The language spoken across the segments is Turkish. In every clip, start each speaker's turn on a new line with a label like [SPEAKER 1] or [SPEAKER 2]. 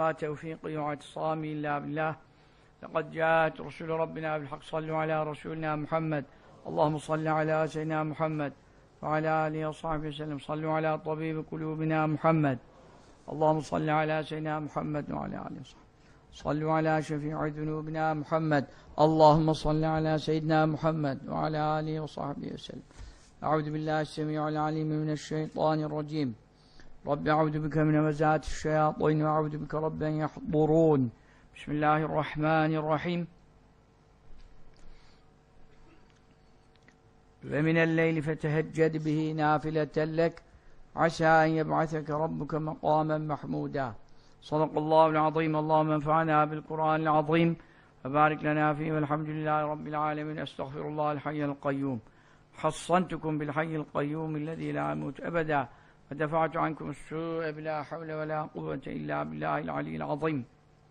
[SPEAKER 1] توفيقي واعتصامي إلا بالله لقد جاءت رسل ربنا بالحق صلوا على رسولنا محمد اللهم صل على سيدنا محمد وعلى آله وصحبه وسلم صلوا على طبيب قلوبنا محمد اللهم صل على سيدنا محمد وعلى آله وصحبه صلوا على شفيع ذنوبنا محمد اللهم صل على سيدنا محمد وعلى آله وصحبه وسلم أعوذ بالله السميع العليم من الشيطان الرجيم رب أعوذ بك من همزات الشياطين وأعوذ بك رب أن يحضرون بسم الله الرحمن الرحيم ومن الليل فتهجد به نافلة لك عسى أن يبعثك ربك مقاما محمودا صدق الله العظيم اللهم انفعنا بالقرآن العظيم وبارك لنا فيه والحمد لله رب العالمين أستغفر الله الحي القيوم حصنتكم بالحي القيوم الذي لا يموت أبدا ودفعت عنكم السوء بلا حول ولا قوة إلا بالله العلي العظيم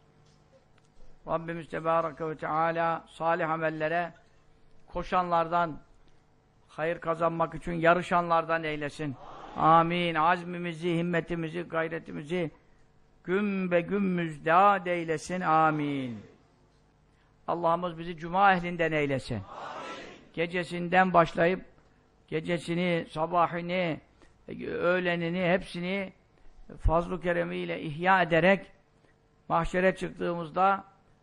[SPEAKER 1] Rabbimiz Tebareke ve Teala salih amellere koşanlardan, hayır kazanmak için yarışanlardan eylesin. Amin. Azmimizi, himmetimizi, gayretimizi gün be gün müjdat eylesin. Amin. Allah'ımız bizi cuma ehlinden eylesin. Amin. Gecesinden başlayıp gecesini, sabahını, öğlenini, hepsini fazl-ı keremiyle ihya ederek mahşere çıktığımızda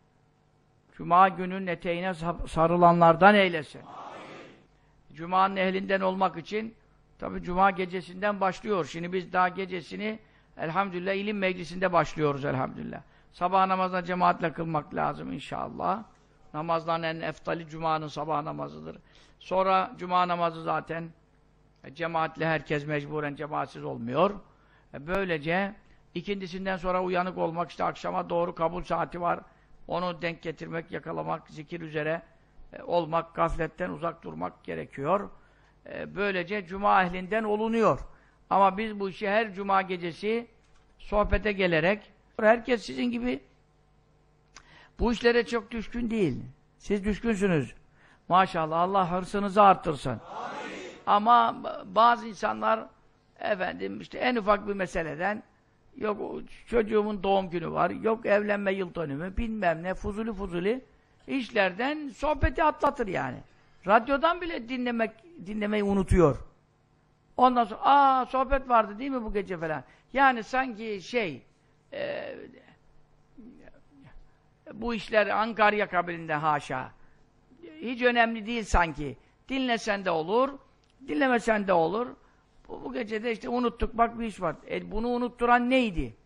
[SPEAKER 1] cuma günün eteğine sarılanlardan eylesin. Amin. Cuma'nın ehlinden olmak için tabi cuma gecesinden başlıyor. Şimdi biz daha gecesini elhamdülillah ilim meclisinde başlıyoruz elhamdülillah. Sabah namazına cemaatle kılmak lazım inşallah. Namazların en eftali cumanın sabah namazıdır. Sonra cuma namazı zaten cemaatle herkes mecburen cemaatsiz olmuyor. Böylece ikindisinden sonra uyanık olmak, işte akşama doğru kabul saati var. Onu denk getirmek, yakalamak, zikir üzere olmak, gafletten uzak durmak gerekiyor. Böylece cuma ehlinden olunuyor. Ama biz bu işi her cuma gecesi sohbete gelerek, herkes sizin gibi bu işlere çok düşkün değil. Siz düşkünsünüz. Maşallah Allah hırsınızı arttırsın. Amin. Ama bazı insanlar efendim işte en ufak bir meseleden yok çocuğumun doğum günü var, yok evlenme yıl dönümü, bilmem ne, fuzuli işlerden sohbeti atlatır yani. Radyodan bile dinlemeyi unutuyor. Ondan sonra sohbet vardı değil mi bu gece falan. Yani sanki bu işler Angarya kabiliğinde haşa. Hiç önemli değil sanki. Dinlesen de olur, dinlemesen de olur. Bu gecede işte unuttuk, bak bir iş var. Bunu unutturan neydi?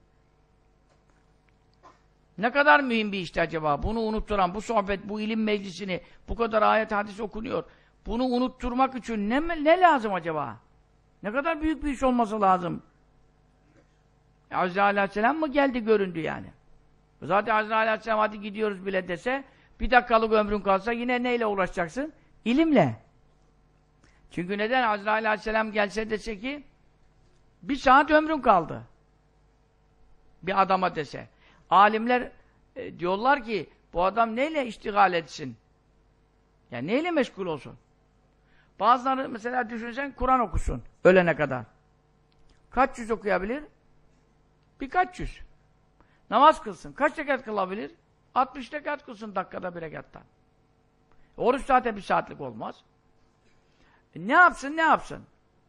[SPEAKER 1] Ne kadar mühim bir işti acaba? Bunu unutturan, bu sohbet, bu ilim meclisini, bu kadar ayet hadis okunuyor. Bunu unutturmak için ne lazım acaba? Ne kadar büyük bir iş olması lazım? Azrail Aleyhisselam mı geldi göründü yani? Zaten Azrail Aleyhisselam hadi gidiyoruz bile dese, bir dakikalık ömrün kalsa yine neyle uğraşacaksın? İlimle. Çünkü neden? Azrail Aleyhisselam gelse dese ki, bir saat ömrün kaldı. Bir adama dese. Alimler diyorlar ki, bu adam neyle iştigal etsin? Yani neyle meşgul olsun? Bazıları mesela düşünsen Kur'an okusun ölene kadar. Kaç yüz okuyabilir? Birkaç yüz. Namaz kılsın. Kaç rekat kılabilir? 60 rekat kılsın dakikada bir rekattan. Oruç zaten bir saatlik olmaz. Ne yapsın?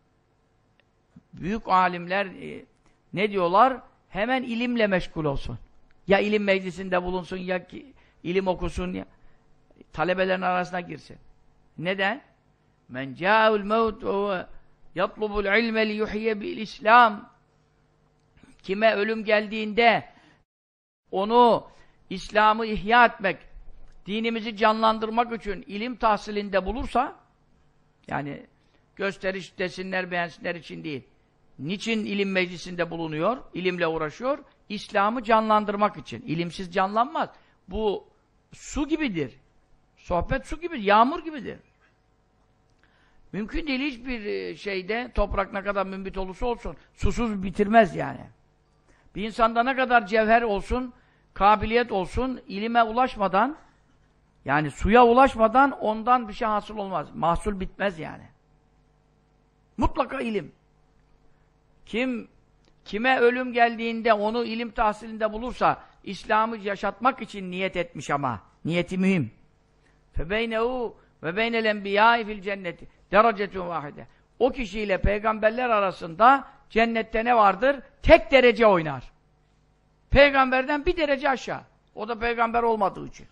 [SPEAKER 1] Büyük alimler ne diyorlar? Hemen ilimle meşgul olsun. Ya ilim meclisinde bulunsun, ya ilim okusun, ya talebelerin arasına girsin. Neden? Men câ'ul mevt ve yatlubul ilme li yuhye bil İslam. Kime ölüm geldiğinde onu İslam'ı ihya etmek, dinimizi canlandırmak için ilim tahsilinde bulursa, yani gösteriş desinler, beğensinler için değil. Niçin ilim meclisinde bulunuyor? İlimle uğraşıyor. İslam'ı canlandırmak için. İlimsiz canlanmaz. Bu su gibidir. Sohbet su gibidir, yağmur gibidir. Mümkün değil hiçbir şeyde, toprak ne kadar mümbit olursa olsun, susuz bitirmez yani. Bir insanda ne kadar cevher olsun, kabiliyet olsun, ilime ulaşmadan, yani suya ulaşmadan ondan bir şey hasıl olmaz. Mahsul bitmez yani. Mutlaka ilim. Kim Kime ölüm geldiğinde onu ilim tahsilinde bulursa İslam'ı yaşatmak için niyet etmiş ama. Niyeti mühim. فَبَيْنَهُ وَبَيْنَ الْاَنْبِيَاءِ فِي الْجَنَّةِ دَرَجَةٌ وَاحِدَةٌ O kişiyle peygamberler arasında cennette ne vardır? Tek derece oynar. Peygamberden bir derece aşağı. O da peygamber olmadığı için.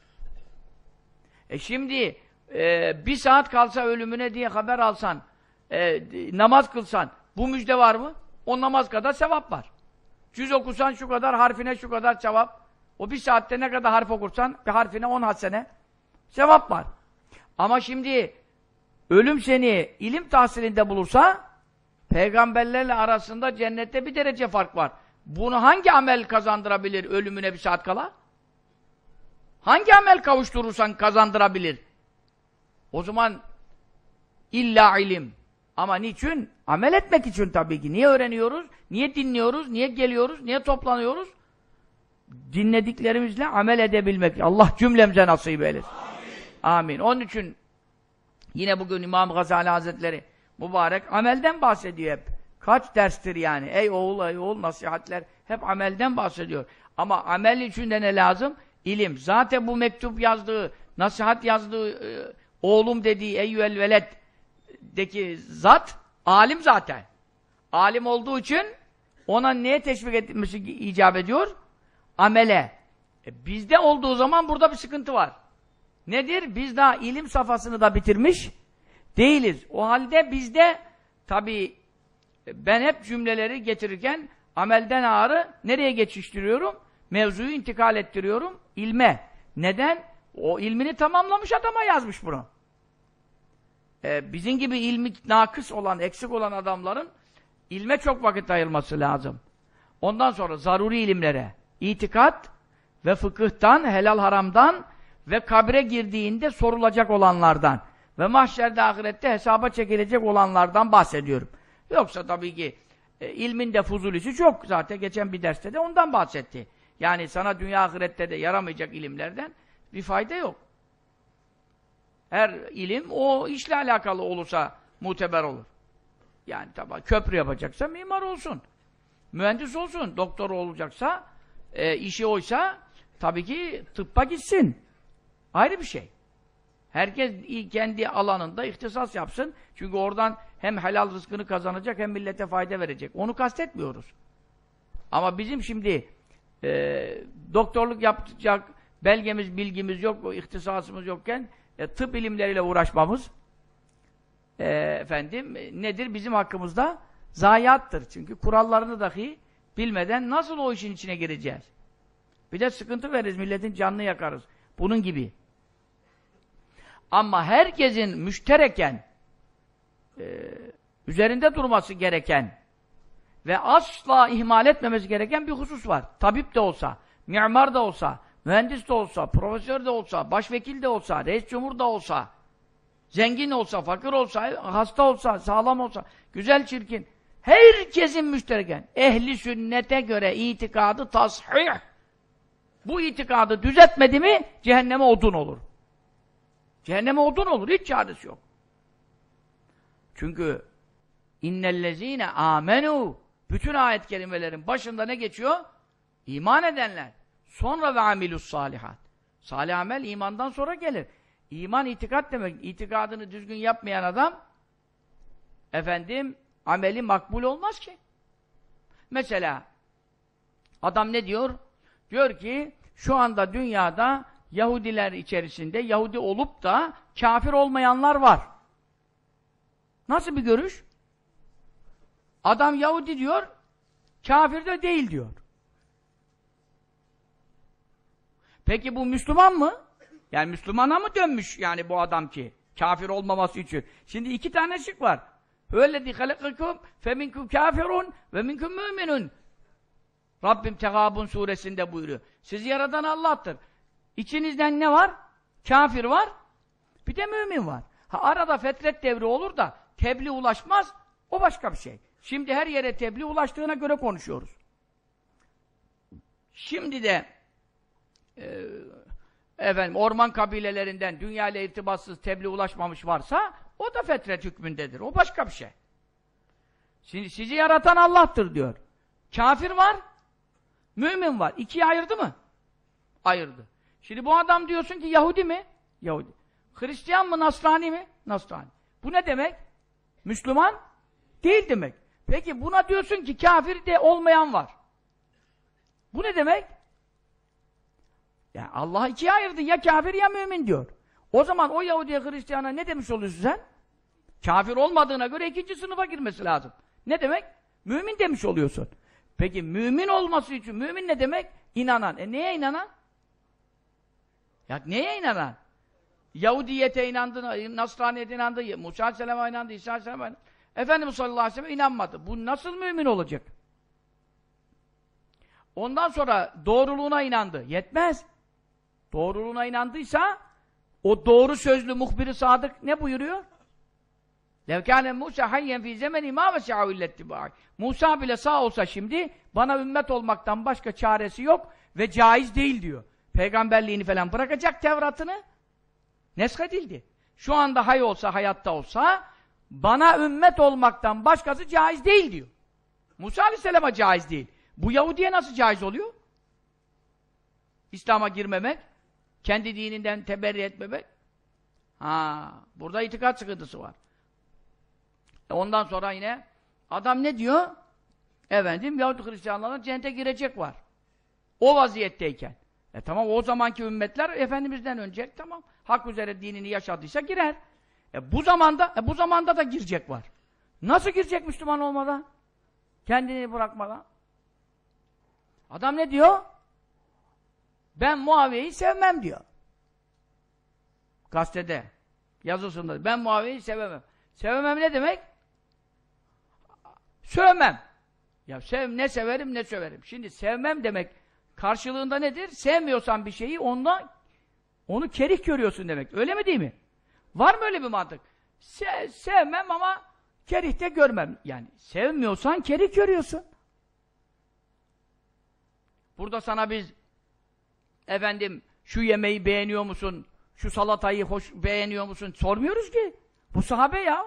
[SPEAKER 1] Şimdi bir saat kalsa ölümüne diye haber alsan, namaz kılsan, bu müjde var mı? O namaz kadar sevap var. Cüz okusan şu kadar, harfine şu kadar sevap. O bir saatte ne kadar harf okursan, bir harfine 10 hasene sevap var. Ama şimdi ölüm seni ilim tahsilinde bulursa, peygamberlerle arasında cennette bir derece fark var. Bunu hangi amel kazandırabilir ölümüne bir saat kala? Hangi amel kavuşturursan kazandırabilir? O zaman illa ilim. Ama niçin? Amel etmek için tabii ki. Niye öğreniyoruz? Niye dinliyoruz? Niye geliyoruz? Niye toplanıyoruz? Dinlediklerimizle amel edebilmek. Allah cümlemize nasip eylesin. Amin. Onun için yine bugün İmam Gazali Hazretleri mübarek amelden bahsediyor hep. Kaç derstir yani? Ey oğul nasihatler hep amelden bahsediyor. Ama amel için de ne lazım? İlim. Zaten bu mektup yazdığı, nasihat yazdığı, oğlum dediği eyyüel veleddeki zat, alim zaten. Alim olduğu için ona neye teşvik edilmesi icap ediyor? Amele. Bizde olduğu zaman burada bir sıkıntı var. Nedir? Biz daha ilim safhasını da bitirmiş değiliz. O halde bizde tabii ben hep cümleleri getirirken amelden ağrı nereye geçiştiriyorum? Mevzuyu intikal ettiriyorum ilme. Neden? O ilmini tamamlamış adama yazmış bunu. Bizim gibi ilmi nakıs olan, eksik olan adamların ilme çok vakit ayırması lazım. Ondan sonra zaruri ilimlere, itikat ve fıkıhtan, helal haramdan ve kabre girdiğinde sorulacak olanlardan ve mahşerde ahirette hesaba çekilecek olanlardan bahsediyorum. Yoksa tabii ki ilmin de fuzulisi çok. Zaten geçen bir derste de ondan bahsetti. Yani sana dünya ahirette de yaramayacak ilimlerden bir fayda yok. Her ilim o işle alakalı olursa muteber olur. Yani tabii köprü yapacaksa mimar olsun. Mühendis olsun. Doktor olacaksa, işi oysa tabii ki tıbba gitsin. Ayrı bir şey. Herkes kendi alanında ihtisas yapsın. Çünkü oradan hem helal rızkını kazanacak hem millete fayda verecek. Onu kastetmiyoruz. Ama bizim şimdi doktorluk yapacak belgemiz, bilgimiz yok, ihtisasımız yokken tıp ilimleriyle uğraşmamız nedir? Bizim hakkımızda zayiattır. Çünkü kurallarını dahi bilmeden nasıl o işin içine gireceğiz? Bir de sıkıntı veririz, milletin canını yakarız. Bunun gibi. Ama herkesin müştereken üzerinde durması gereken ve asla ihmal etmemesi gereken bir husus var. Tabip de olsa, mimar da olsa, mühendis de olsa, profesör de olsa, başvekil de olsa, reis cumhur da olsa, zengin olsa, fakir olsa, hasta olsa, sağlam olsa, güzel çirkin, herkesin müştereken. Ehli sünnete göre itikadı tasih. Bu itikadı düzeltmedi mi cehenneme odun olur. Cehenneme odun olur, hiç çaresi yok. Çünkü innellezîne âmenû bütün ayet kelimelerin başında ne geçiyor? İman edenler. Sonra ve amilussâlihat. Salih amel imandan sonra gelir. İman itikat demek. İtikadını düzgün yapmayan adam ameli makbul olmaz ki. Mesela adam ne diyor? Diyor ki şu anda dünyada Yahudiler içerisinde Yahudi olup da kafir olmayanlar var. Nasıl bir görüş? Adam Yahudi diyor, kafir de değil diyor. Peki bu Müslüman mı? Yani Müslümana mı dönmüş yani bu adam ki? Kafir olmaması için. Şimdi iki tane şık var. Hüvellezî halakakum feminkum kâfirun ve minkum müminun. Rabbim Tegâbun suresinde buyuruyor. Sizi yaratan Allah'tır. İçinizden ne var? Kafir var. Bir de mümin var. Arada fetret devri olur da tebliğ ulaşmaz. O başka bir şey. Şimdi her yere tebliğ ulaştığına göre konuşuyoruz. Şimdi de orman kabilelerinden dünya ile irtibatsız tebliğ ulaşmamış varsa o da fetret hükmündedir. O başka bir şey. Şimdi sizi yaratan Allah'tır diyor. Kafir var, mümin var. İkiye ayırdı mı? Ayırdı. Şimdi bu adam diyorsun ki Yahudi mi? Yahudi. Hristiyan mı, Nasrani mi? Nasrani. Bu ne demek? Müslüman değil demek. Peki buna diyorsun ki kafir de olmayan var. Bu ne demek? Yani Allah ikiye ayırdı. Ya kafir ya mümin diyor. O zaman o Yahudi'ye, Hristiyana ne demiş oluyorsun sen? Kafir olmadığına göre ikinci sınıfa girmesi lazım. Ne demek? Mümin demiş oluyorsun. Peki mümin olması için, mümin ne demek? İnanan. Neye inanan? Ya neye inanan? Yahudiyete inandı, Nasraniyete inandı, Musa Aleyhisselam'a inandı, İsa Aleyhisselam'a inandı. Efendimiz sallallahu aleyhi ve sellem inanmadı. Bu nasıl mümin olacak? Ondan sonra doğruluğuna inandı. Yetmez. Doğruluğuna inandıysa o doğru sözlü muhbir-i sadık ne buyuruyor? Levkâne Musa hayyen fî zemeni mâ vese'ahu illettiba'i. Musa bile sağ olsa şimdi bana ümmet olmaktan başka çaresi yok ve caiz değil diyor. Peygamberliğini falan bırakacak, Tevrat'ını neshedildi. Şu anda hay olsa, hayatta olsa bana ümmet olmaktan başkası caiz değil diyor. Musa Aleyhisselam'a caiz değil. Bu Yahudi'ye nasıl caiz oluyor? İslam'a girmemek, kendi dininden teberri etmemek. Burada itikat sıkıntısı var. Ondan sonra yine adam ne diyor? Efendim Yahudi Hristiyanlarla cennete girecek var. O vaziyetteyken. Tamam o zamanki ümmetler Efendimiz'den önce tamam. Hak üzere dinini yaşadıysa girer. Bu zamanda da girecek var. Nasıl girecek Müslüman olmadan? Kendini bırakmadan. Adam ne diyor? Ben Muaviye'yi sevmem diyor. Gazetede, yazısında. Ben Muaviye'yi sevemem. Sevemem ne demek? Sövmem. Ya ne severim ne söverim. Şimdi sevmem demek karşılığında nedir? Sevmiyorsan bir şeyi onu kerih görüyorsun demek. Öyle mi değil mi? Var mı öyle bir mantık? Sevmem ama kerih de görmem. Yani sevmiyorsan kerih görüyorsun. Burada sana biz efendim şu yemeği beğeniyor musun? Şu salatayı beğeniyor musun? Sormuyoruz ki. Bu sahabe ya.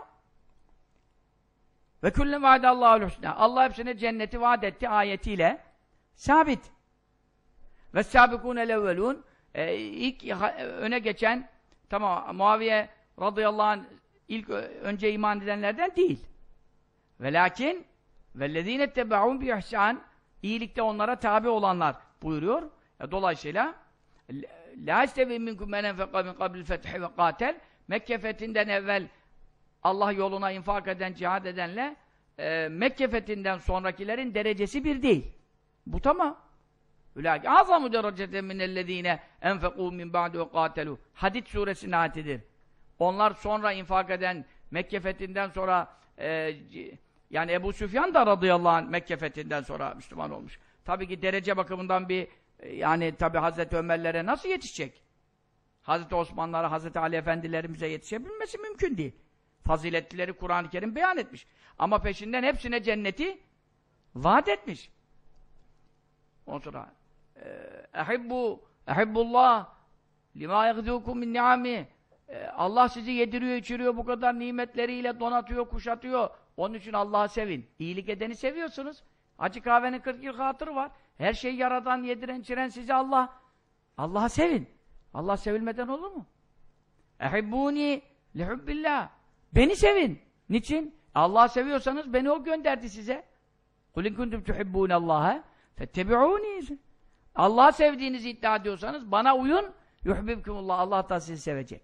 [SPEAKER 1] Ve kullen vaadallahul husna. Allah hepsine cenneti vaat etti ayetiyle. Sabit. Ve sâbikûnel evvelûn. İlk öne geçen tamam Muaviye radıyallahu anh ilk önce iman edenlerden değil. Velakin vellezîne ettebe'ûn bi ihsân iyilikte onlara tabi olanlar buyuruyor. Dolayısıyla lâ istevi minkum men enfeka min kablil fethi ve kâtel Mekke fethinden evvel Allah yoluna infak eden, cihad edenle Mekke fethinden sonrakilerin derecesi bir değil. Bu tamam. Ülâki azamu dereceten minellezîne enfekû min ba'du ve kâtelû. Hadid suresinin ayetidir. Onlar sonra infak eden, Mekke fethinden sonra yani Ebu Süfyan da radıyallahu anh Mekke fethinden sonra Müslüman olmuş. Tabii ki derece bakımından yani tabii Hazreti Ömer'lere nasıl yetişecek? Hazreti Osman'lara, Hazreti Ali Efendilerimize yetişebilmesi mümkün değil. Faziletlileri Kur'an-ı Kerim beyan etmiş. Ama peşinden hepsine cenneti vaat etmiş. Ondan sonra ehibbullah lima yagzûkum min ni'ami Allah sizi yediriyor, içiriyor, bu kadar nimetleriyle donatıyor, kuşatıyor. Onun için Allah'ı sevin. İyilik edeni seviyorsunuz. Acı kahvenin 40 yıl hatırı var. Her şeyi yaradan, yediren, içiren sizi Allah. Allah'ı sevin. Allah sevilmeden olur mu? Ehibbûni lihubbillah. Beni sevin. Niçin? Allah'ı seviyorsanız beni o gönderdi size. Kul in kuntum tuhibbûnallâhe fettebi'ûni. Allah'ı sevdiğinizi iddia ediyorsanız bana uyun. Yuhbibkumullah. Allah da sizi sevecek.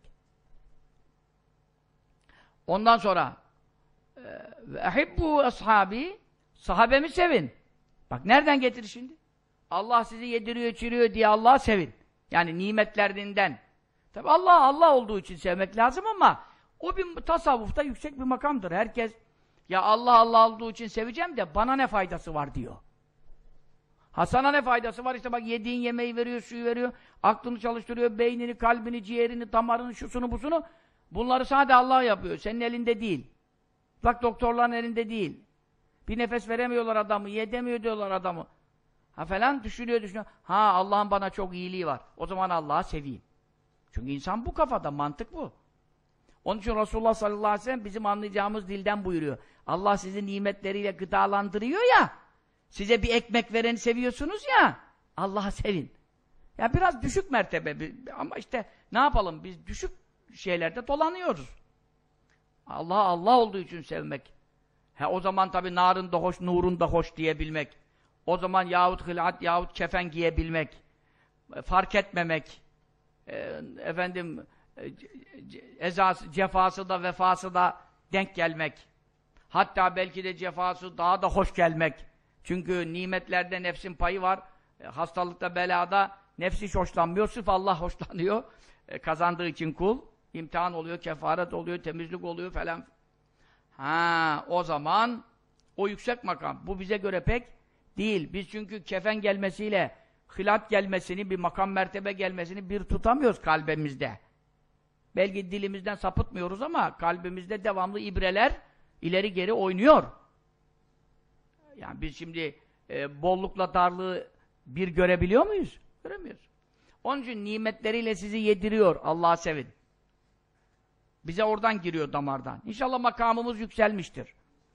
[SPEAKER 1] Ondan sonra ehibbu ashabi sahabemi sevin. Bak nereden getir şimdi? Allah sizi yediriyor, içiriyor diye Allah'ı sevin. Yani nimetlerinden. Tabi Allah olduğu için sevmek lazım ama o bir tasavvufta yüksek bir makamdır. Herkes ya Allah olduğu için seveceğim de bana ne faydası var diyor. Sana ne faydası var? İşte bak yediğin yemeği veriyor, suyu veriyor, aklını çalıştırıyor, beynini, kalbini, ciğerini, damarını, şusunu, busunu. Bunları sadece Allah yapıyor. Senin elinde değil. Bak doktorların elinde değil. Bir nefes veremiyorlar adamı, yedemiyor diyorlar adamı. Falan düşünüyor. Allah'ın bana çok iyiliği var. O zaman Allah'ı seveyim. Çünkü insan bu kafada, mantık bu. Onun için Resulullah sallallahu aleyhi ve sellem bizim anlayacağımız dilden buyuruyor. Allah sizi nimetleriyle gıdalandırıyor ya, Size bir ekmek vereni seviyorsunuz ya, Allah'ı sevin. Ya biraz düşük mertebe ama işte ne yapalım, biz düşük şeylerde dolanıyoruz. Allah olduğu için sevmek. O zaman tabii narın da hoş, nurun da hoş diyebilmek. O zaman yahut hılat yahut kefen giyebilmek. Fark etmemek. Cefası da vefası da denk gelmek. Hatta belki de cefası daha da hoş gelmek. Çünkü nimetlerde nefsin payı var. Hastalıkta, belada nefsi hiç hoşlanmıyor. Sırf Allah hoşlanıyor. Kazandığı için kul. İmtihan oluyor, kefaret oluyor, temizlik oluyor falan. O zaman o yüksek makam. Bu bize göre pek değil. Biz çünkü kefen gelmesiyle hilat gelmesini, bir makam mertebe gelmesini bir tutamıyoruz kalbimizde. Belki dilimizden sapıtmıyoruz ama kalbimizde devamlı ibreler ileri geri oynuyor. Yani biz şimdi bollukla darlığı bir görebiliyor muyuz? Göremiyoruz. Onun için nimetleriyle sizi yediriyor. Allah'ı sevin. Bize oradan giriyor damardan. İnşallah makamımız yükselmiştir.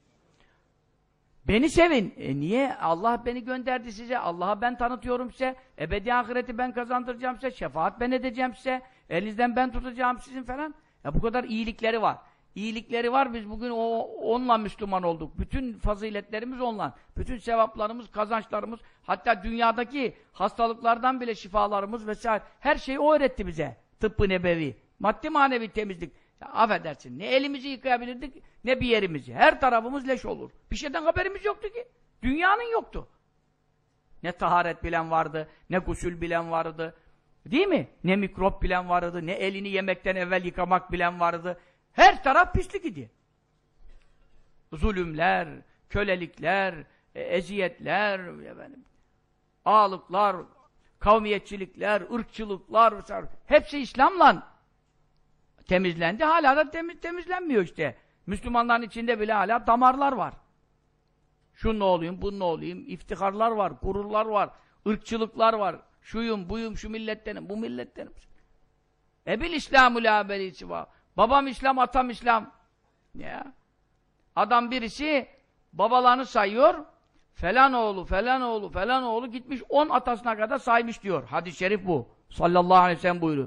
[SPEAKER 1] Beni sevin. Niye? Allah beni gönderdi size. Allah'a ben tanıtıyorum size. Ebedi ahireti ben kazandıracağım size. Şefaat ben edeceğim size. Elinizden ben tutacağım sizin falan. Bu kadar iyilikleri var. İyilikleri var. Biz bugün onunla Müslüman olduk. Bütün faziletlerimiz onunla. Bütün sevaplarımız, kazançlarımız, hatta dünyadaki hastalıklardan bile şifalarımız vesaire. Her şeyi o öğretti bize. Tıbbı nebevi. Maddi manevi temizlik. Ya, affedersin. Ne elimizi yıkayabilirdik, ne bir yerimizi. Her tarafımız leş olur. Bir şeyden haberimiz yoktu ki. Dünyanın yoktu. Ne taharet bilen vardı, ne gusül bilen vardı. Değil mi? Ne mikrop bilen vardı, ne elini yemekten evvel yıkamak bilen vardı. Her taraf pislik idi. Zulümler, kölelikler, eziyetler, ağalıklar, kavmiyetçilikler, ırkçılıklar, hepsi İslam'la temizlendi. Hala da temizlenmiyor işte. Müslümanların içinde bile hala damarlar var. Şununla olayım, bununla olayım, iftiharlar var, gururlar var, ırkçılıklar var. Şuyum, buyum, şu millettenim, bu millettenim. Ebil İslamü la belisi var. Babam İslam, atam İslam. Ya. Adam birisi babalarını sayıyor. Falan oğlu, falan oğlu, falan oğlu gitmiş 10 atasına kadar saymış diyor. Hadis-i şerif bu. Sallallahu aleyhi ve sellem buyuruyor.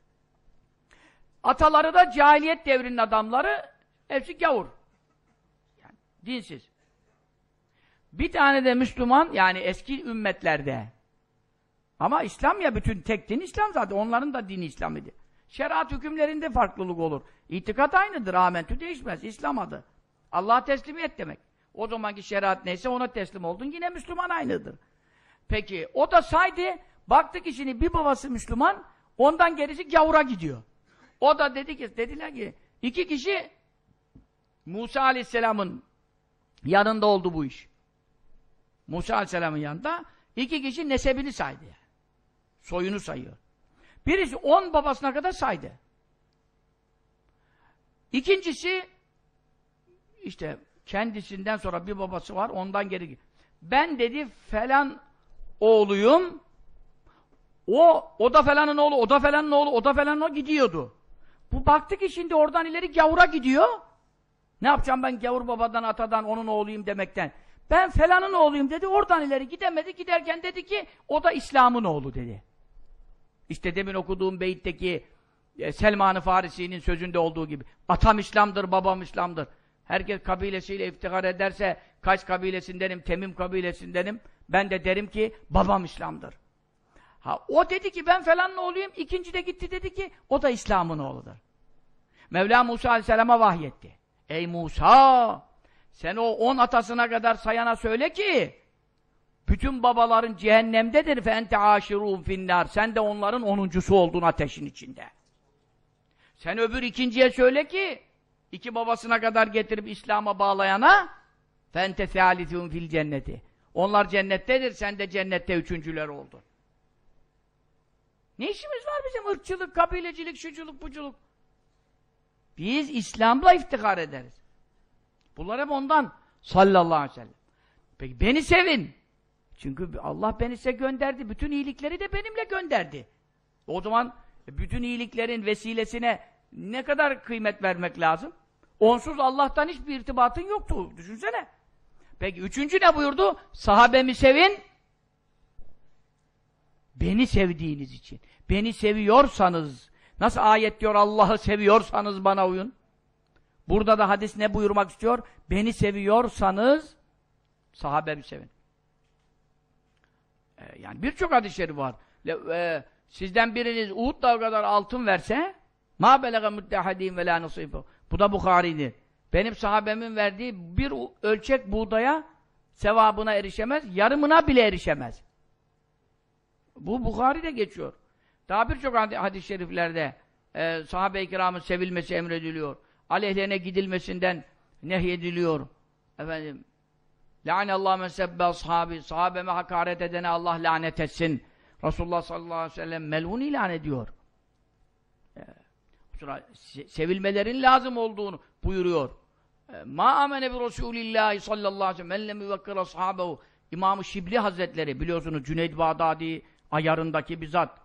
[SPEAKER 1] Ataları da cahiliyet devrinin adamları, hepsi gavur. Yani dinsiz. Bir tane de Müslüman, yani eski ümmetlerde. Ama İslam ya, bütün tek din İslam zaten. Onların da dini İslam idi. Şeriat hükümlerinde farklılık olur. İtikat aynıdır. Amentü değişmez. İslam adı. Allah'a teslimiyet demek. O zamanki şeriat neyse ona teslim oldun. Yine Müslüman aynıdır. Peki o da saydı. Baktı ki şimdi bir babası Müslüman, ondan gerisi gavura gidiyor. O da dediler ki 2 kişi Musa Aleyhisselam'ın yanında oldu bu iş. Musa Aleyhisselam'ın yanında 2 kişi nesebini saydı yani. Soyunu sayıyor. Birisi 10 babasına kadar saydı. İkincisi işte kendisinden sonra bir babası var, ondan geri. Ben dedi falan oğluyum. O da falanın oğlu, o da falanın oğlu, o da falanın oğlu gidiyordu. Bu baktı ki şimdi oradan ileri gavura gidiyor. Ne yapacağım ben gavur babadan, atadan onun oğluyum demekten. Ben falanın oğluyum dedi, oradan ileri gidemedi. Giderken dedi ki o da İslam'ın oğlu dedi. İşte demin okuduğum beyitteki Selman-ı Farisi'nin sözünde olduğu gibi. Atam İslam'dır, babam İslam'dır. Herkes kabilesiyle iftihar ederse, Kays kabilesindenim, Temim kabilesindenim. Ben de derim ki babam İslam'dır. O dedi ki ben falanın oğluyum. İkinci de gitti dedi ki o da İslam'ın oğludur. Mevla Musa Aleyhisselam'a vahyetti. Ey Musa! Sen o 10 atasına kadar sayana söyle ki bütün babaların cehennemdedir. Fente aşirûn finnâr. Sen de onların 10'uncusu oldun ateşin içinde. Sen öbür ikinciye söyle ki 2 babasına kadar getirip İslam'a bağlayana fente thâlithûn fil cenneti. Onlar cennettedir. Sen de cennette 3'üncüler oldun. Ne işimiz var bizim? Irkçılık, kabilecilik, şuculuk, buculuk. Biz İslam'la iftihar ederiz. Bunlar hep ondan sallallahu aleyhi ve sellem. Peki beni sevin. Çünkü Allah beni size gönderdi. Bütün iyilikleri de benimle gönderdi. O zaman bütün iyiliklerin vesilesine ne kadar kıymet vermek lazım? Onsuz Allah'tan hiçbir irtibatın yoktu. Düşünsene. Peki üçüncü ne buyurdu? Sahabemi sevin, beni sevdiğiniz için. Beni seviyorsanız, nasıl ayet diyor Allah'ı seviyorsanız bana uyun. Burada da hadis ne buyurmak istiyor? Beni seviyorsanız sahabemi sevin. Yani birçok hadis-i şerif var. Sizden biriniz Uhud dağı kadar altın verse مَا بَلَغَ مُتَّحَد۪ينَ وَلَا نُصِيبُ. Bu da Bukhari'dir. Benim sahabemin verdiği bir ölçek buğdaya sevabına erişemez, yarımına bile erişemez. Bu Bukhari'de geçiyor. Daha birçok hadis-i şeriflerde sahabe-i kiramın sevilmesi emrediliyor. Aleyhlerine gidilmesinden nehyediliyor. Efendim, Lâneallâhu men sebbe ashabi. Sahabeme hakaret edene Allah lanet etsin. Resulullah sallallahu aleyhi ve sellem melun ilan ediyor. Sevilmelerin lazım olduğunu buyuruyor. Ma amene bi Resulillahi sallallahu aleyhi ve sellem men lem yuvekkir ashabehu. İmam-ı Şibli Hazretleri, biliyorsunuz Cüneyd Bağdadi ayarındaki bir zat.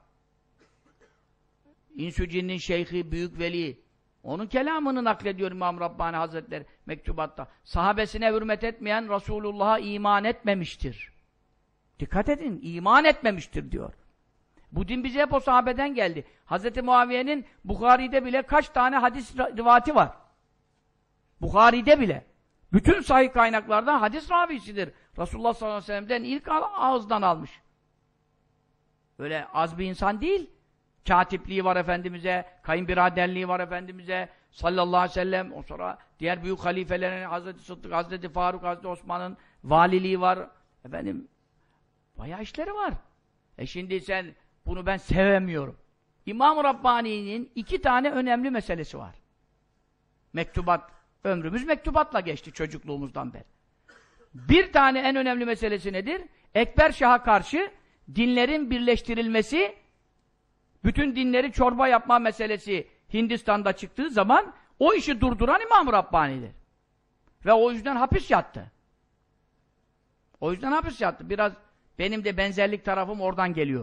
[SPEAKER 1] İnsü cinnin şeyhi, büyük veli. Onun kelamını naklediyor İmam Rabbani Hazretleri mektubatta. Sahabesine hürmet etmeyen Resulullah'a iman etmemiştir. Dikkat edin, iman etmemiştir diyor. Bu din bize hep o sahabeden geldi. Hz. Muaviye'nin Bukhari'de bile kaç tane hadis rivati var? Bukhari'de bile. Bütün sahih kaynaklardan hadis ravisidir. Resulullah sallallahu aleyhi ve sellem'den ilk ağızdan almış. Öyle az bir insan değil. Katipliği var Efendimiz'e, kayınbiraderliği var Efendimiz'e sallallahu aleyhi ve sellem. O sonra diğer büyük halifelerin Hazreti Sıddık, Hazreti Faruk, Hazreti Osman'ın valiliği var. Efendim, bayağı işleri var. Şimdi sen, bunu ben sevemiyorum. İmam-ı Rabbani'nin 2 tane önemli meselesi var. Mektubat, ömrümüz mektubatla geçti çocukluğumuzdan beri. Bir tane en önemli meselesi nedir? Ekber Şah'a karşı dinlerin birleştirilmesi, bütün dinleri çorba yapma meselesi Hindistan'da çıktığı zaman o işi durduran İmam-ı Rabbani'dir. Ve o yüzden hapis yattı. O yüzden hapis yattı. Biraz benim de benzerlik tarafım oradan geliyor.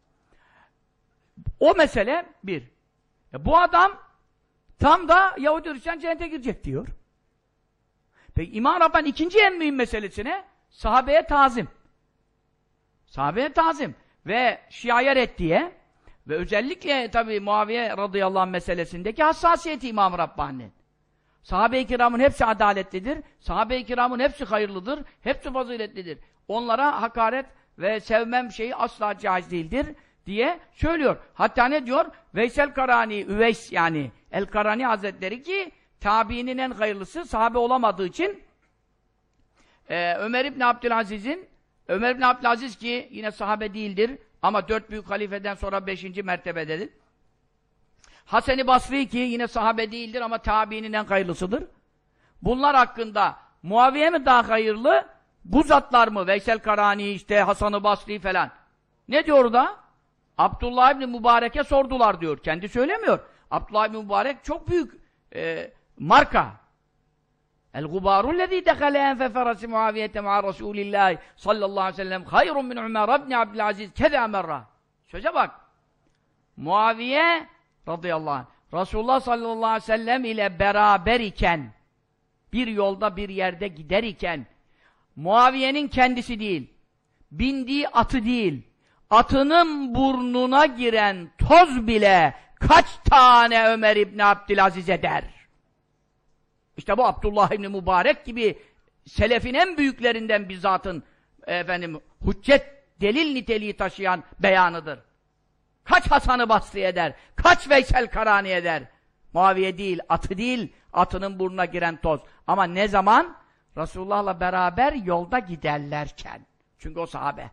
[SPEAKER 1] O mesele bir. Bu adam tam da Yahudi Hristiyan cennete girecek diyor. Peki İmam Rabbani ikinci en mühim meselesine sahabeye tazim. Sahabeye tazim ve Şia'ya reddiye ve özellikle tabi Muaviye radıyallahu anh meselesindeki hassasiyeti İmam Rabbani'nin. Sahabe-i kiramın hepsi adaletlidir. Sahabe-i kiramın hepsi hayırlıdır. Hepsi faziletlidir. Onlara hakaret ve sevmem şeyi asla caiz değildir diye söylüyor. Hatta ne diyor? Veysel Karani, Üveys yani El-Karani Hazretleri ki tabiinin en hayırlısı sahabe olamadığı için Ömer İbni Abdülaziz ki yine sahabe değildir ama 4 büyük halifeden sonra 5. mertebededir. Hasan-ı Basri ki yine sahabe değildir ama tabiinin en hayırlısıdır. Bunlar hakkında Muaviye mi daha hayırlı? Bu zatlar mı? Veysel Karani işte Hasan-ı Basri falan. Ne diyor da? Abdullah İbni Mübarek'e sordular diyor. Kendi söylemiyor. Abdullah İbni Mübarek çok büyük marka. El-Gubarullezî dekale enfe ferasi Muaviyete ma'a Rasûlillâhi sallallahu aleyhi ve sellem hayrun min Ömer ibn Abdülaziz keza merra. Söze bak. Muaviye radıyallahu anh Resulullah sallallahu aleyhi ve sellem ile beraber iken bir yolda bir yerde gider iken Muaviye'nin kendisi değil, bindiği atı değil, atının burnuna giren toz bile kaç tane Ömer İbni Abdülaziz eder? İşte bu Abdullah İbni Mübarek gibi selefin en büyüklerinden bir zatın hüccet, delil niteliği taşıyan beyanıdır. Kaç Hasan-ı Basri eder, kaç Veysel Karani eder? Muaviye değil, atı değil, atının burnuna giren toz. Ama ne zaman? Resulullah'la beraber yolda giderlerken. Çünkü o sahabe.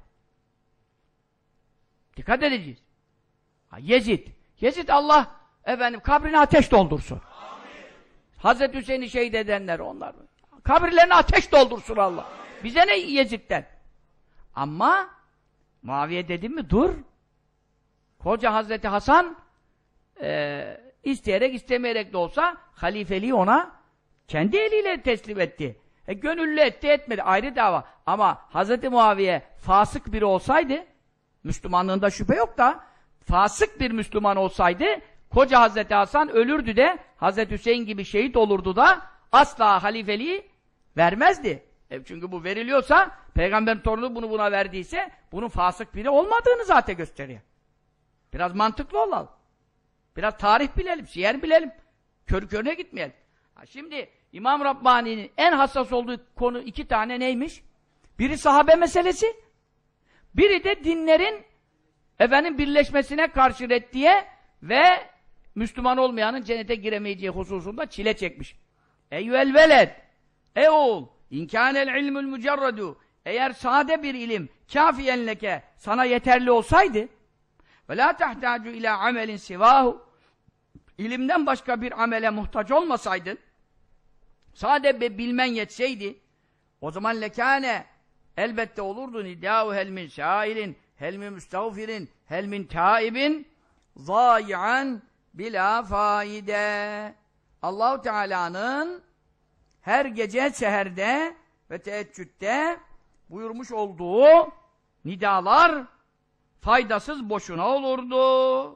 [SPEAKER 1] Dikkat edeceğiz. Yezid Allah kabrini ateş doldursun. Amin. Hazreti Hüseyin'i şehit edenler onlar. Kabirlerini ateş doldursun Allah. Amin. Bize ne Yezid'den? Ama Muaviye dedi mi dur. Koca Hazreti Hasan isteyerek istemeyerek de olsa halifeliği ona kendi eliyle teslim etti. Gönüllü etti etmedi ayrı dava. Ama Hazreti Muaviye fasık biri olsaydı, Müslümanlığında şüphe yok da fasık bir Müslüman olsaydı koca Hazreti Hasan ölürdü de Hazreti Hüseyin gibi şehit olurdu da asla halifeliği vermezdi. Çünkü bu veriliyorsa, peygamberin torunu bunu buna verdiyse, bunun fasık biri olmadığını zaten gösteriyor. Biraz mantıklı olalım. Biraz tarih bilelim, siyer bilelim. Körü körüne gitmeyelim. Şimdi İmam Rabbani'nin en hassas olduğu konu 2 tane neymiş? Biri sahabe meselesi, biri de dinlerin birleşmesine karşı reddiye ve Müslüman olmayanın cennete giremeyeceği hususunda çile çekmiş. Eyyüel veled, ey oğul, inkânel ilmül mücerredu, eğer sade bir ilim kâfiyen leke, sana yeterli olsaydı, ve lâ tehtâcu ilâ amelin sivâhu, ilimden başka bir amele muhtaç olmasaydın, sade bir bilmen yetseydi, o zaman lekâne, elbette olurdu nidâhu hel min şâilin, hel min müstağfirin, hel min tâibin, zâyi'an bilâ faide. Allah-u Teala'nın her gece seherde ve teheccüde buyurmuş olduğu nidalar faydasız boşuna olurdu.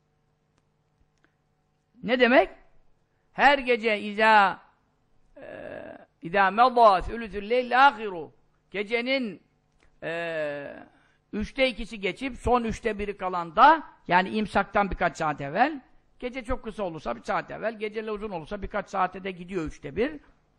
[SPEAKER 1] Ne demek? Her gece izâ medâ thülüthül leyl âhiru, gecenin 3'te 2'si geçip son 3'te 1'i kalan da, yani imsaktan birkaç saat evvel, gece çok kısa olursa bir saat evvel, geceler uzun olursa birkaç saate de gidiyor 3'te 1.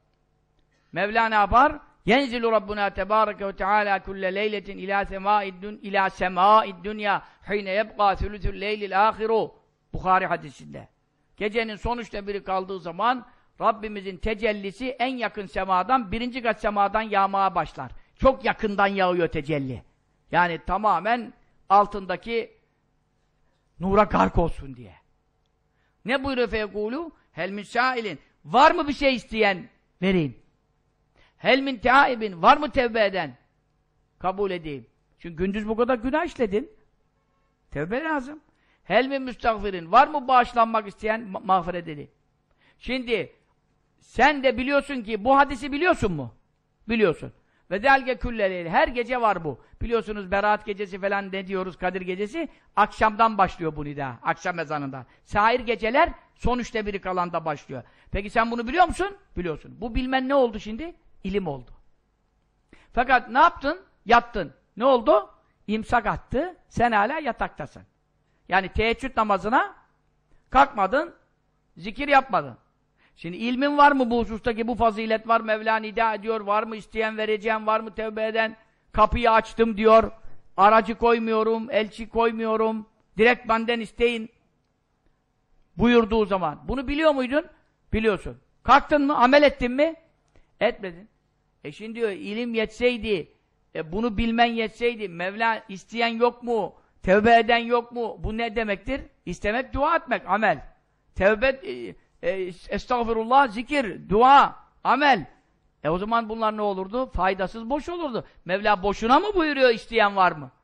[SPEAKER 1] Mevla ne yapar? Yenzilu Rabbuna tebâreke ve teâlâ kulle leyletin ilâ semâid dünya hîne yebqâ thülüthül leylil âhiru. Bukhari hadisinde. Gecenin son 3'te 1'i kaldığı zaman Rabbimizin tecellisi en yakın semadan, 1. kat semadan yağmaya başlar. Çok yakından yağıyor tecelli. Yani tamamen altındaki nura gark olsun diye. Ne buyuruyor feyekûlû? Hel min şâilin. Var mı bir şey isteyen? Vereyim. Hel min teâibin. Var mı tevbe eden? Kabul edeyim. Çünkü gündüz bu kadar günah işledin. Tevbe lazım. Hel min müstağfirin. Var mı bağışlanmak isteyen? Mağfiret edeyim. Şimdi sen de biliyorsun ki bu hadisi biliyorsun mu? Biliyorsun. Ve delge külleleyli. Her gece var bu. Biliyorsunuz Berat gecesi falan ne diyoruz, Kadir gecesi? Akşamdan başlıyor bu nida. Akşam ezanından. Sair geceler son 3'te 1'i kalanda başlıyor. Peki sen bunu biliyor musun? Biliyorsun. Bu bilmen ne oldu şimdi? İlim oldu. Fakat ne yaptın? Yattın. Ne oldu? İmsak attı. Sen hala yataktasın. Yani teheccüd namazına kalkmadın, zikir yapmadın. Şimdi ilmin var mı bu husustaki, bu fazilet var, Mevla nida ediyor, var mı isteyen vereceğim, var mı tevbe eden, kapıyı açtım diyor, aracı koymuyorum, elçi koymuyorum, direkt benden isteyin buyurduğu zaman. Bunu biliyor muydun? Biliyorsun. Kalktın mı, amel ettin mi? Etmedin. Şimdi diyor, ilim yetseydi, bunu bilmen yetseydi, Mevla isteyen yok mu, tevbe eden yok mu? Bu ne demektir? İstemek, dua etmek, amel. Tevbe, estağfirullah, zikir, dua, amel. O zaman bunlar ne olurdu? Faydasız, boş olurdu. Mevla boşuna mı buyuruyor, isteyen var mı?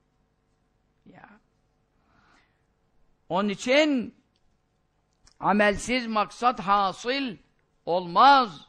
[SPEAKER 1] Ya. Onun için amelsiz maksat hasıl olmaz.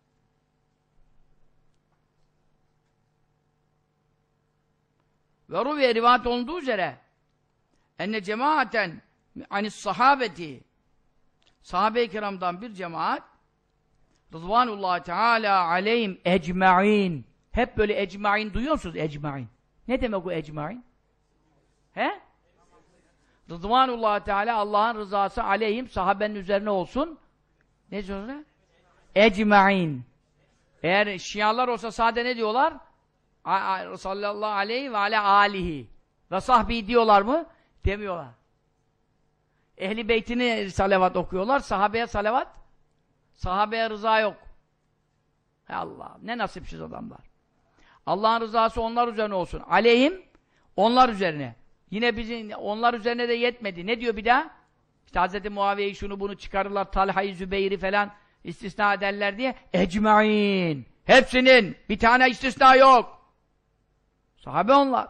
[SPEAKER 1] Ve ruviye rivayet olduğu üzere enne cemaaten anis sahabeti, sahabe-i kiramdan bir cemaat Rıdvanullahi Teala aleyhim ecma'in. Hep böyle ecma'in duyuyor musunuz? Ecma'in. Ne demek o ecma'in? He? Rıdvanullahi Teala, Allah'ın rızası aleyhim, sahabenin üzerine olsun. Ne diyorlar? Ecma'in. Eğer Şialar olsa sade ne diyorlar? Sallallahu aleyhi ve ala alihi. Ve sahbi diyorlar mı? Demiyorlar. Ehli beytini salavat okuyorlar. Sahabeye salavat, sahabeye rıza yok. Allah, ne nasipsiz adamlar. Allah'ın rızası onlar üzerine olsun. Aleyhim, onlar üzerine. Yine bizim onlar üzerine de yetmedi. Ne diyor bir daha? İşte Hz. Muaviye'yi şunu bunu çıkarırlar, Talha'yı, Zübeyir'i falan istisna ederler diye. Ecmaîn. Hepsinin. Bir tane istisna yok. Sahabe onlar.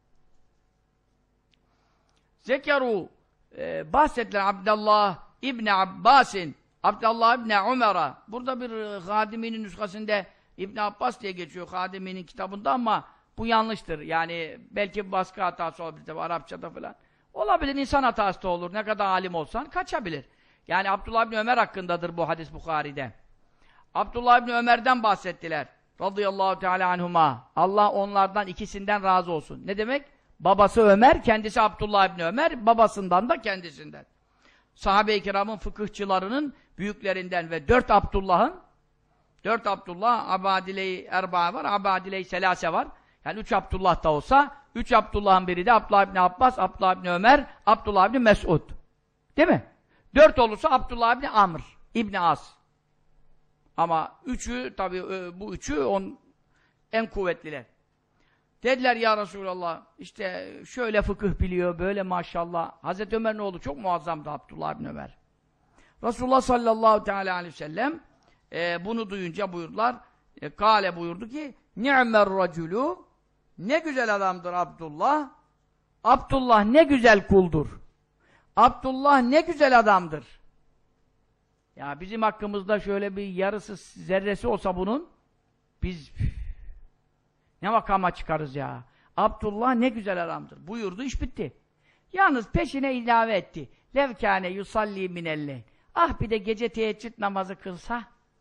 [SPEAKER 1] Zekaru bahsettiler Abdullah İbni Abbas'in, Abdullah İbni Umer'a. Burada bir Hadimi'nin nüshasında İbn Abbas diye geçiyor Hadimi'nin kitabında ama bu yanlıştır. Yani belki baskı hatası olabilir tabi Arapçada falan. Olabilir, insan hatası da olur. Ne kadar alim olsan kaçabilir. Yani Abdullah İbni Ömer hakkındadır bu hadis Bukhari'de. Abdullah İbni Ömer'den bahsettiler. radıyallahu teala anhuma. Allah onlardan ikisinden razı olsun. Ne demek? Babası Ömer, kendisi Abdullah İbni Ömer, babasından da kendisinden. Sahabe-i kiramın fıkıhçılarının büyüklerinden ve dört Abdullah, Abadile-i Erba var, Abadile-i Selase var. Yani üç Abdullah da olsa, üç Abdullah'ın biri de Abdullah İbni Abbas, Abdullah İbni Ömer, Abdullah İbni Mes'ud. Değil mi? Dört olursa Abdullah İbni Amr, İbni As. Ama üçü, tabii bu üçü en kuvvetliler. Dediler ya Resulallah, işte şöyle fıkıh biliyor, böyle maşallah. Hazreti Ömer'in oğlu çok muazzamdı Abdullah İbni Ömer. Resulullah sallallahu teala aleyhi ve sellem bunu duyunca buyurdular. Kale buyurdu ki ni'mer raculu, ne güzel adamdır Abdullah. Abdullah ne güzel kuldur. Abdullah ne güzel adamdır. Ya bizim hakkımızda şöyle bir yarısı zerresi olsa bunun, biz ne makama çıkarız ya. Abdullah ne güzel adamdır. Buyurdu, iş bitti. Yalnız peşine ilave etti. Levkâne yusalli minelle. Ah bir de gece teheccüd namazı kılsa.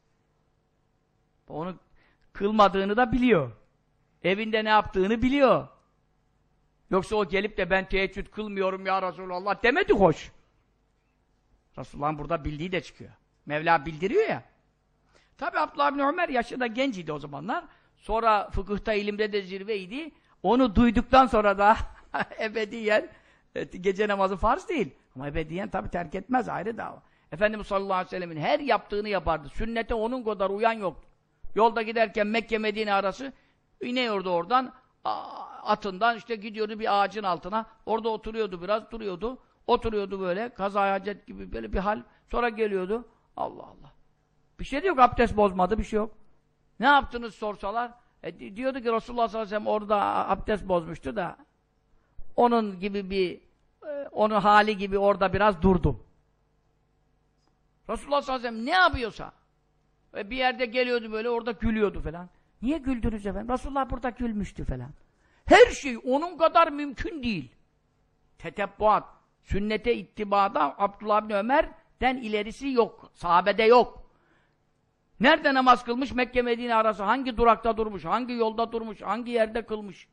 [SPEAKER 1] Onu kılmadığını da biliyor. Evinde ne yaptığını biliyor. Yoksa o gelip de ben teheccüd kılmıyorum ya Resulallah demedi hoş. Resulullah'ın burada bildiği de çıkıyor. Mevla bildiriyor ya. Tabi Abdullah bin Ömer yaşı da genciydi o zamanlar. Sonra fıkıhta, ilimde de zirveydi. Onu duyduktan sonra da ebediyen gece namazı farz değil. Ama ebediyen tabi terk etmez, ayrı dava. Efendimiz sallallahu aleyhi ve sellemin her yaptığını yapardı. Sünnete onun kadar uyan yoktu. Yolda giderken Mekke-Medine arası iniyordu oradan, atından işte gidiyordu bir ağacın altına. Orada oturuyordu biraz, duruyordu. Oturuyordu böyle, kaza hacet gibi böyle bir hal. Sonra geliyordu. Allah Allah. Bir şey de yok, abdest bozmadı, bir şey yok. Ne yaptınız sorsalar? Diyordu ki Resulullah sallallahu aleyhi ve sellem orada abdest bozmuştu da onun gibi onun hali gibi orada biraz durdum. Resulullah sallallahu aleyhi ve sellem ne yapıyorsa bir yerde geliyordu böyle, orada gülüyordu falan. Niye güldünüz efendim? Resulullah burada gülmüştü falan. Her şey onun kadar mümkün değil. Tetebbuat, sünnete ittibada Abdullah bin Ömer'den ilerisi yok. Sahabede yok. Nerede namaz kılmış? Mekke-Medine arası. Hangi durakta durmuş? Hangi yolda durmuş? Hangi yerde kılmış?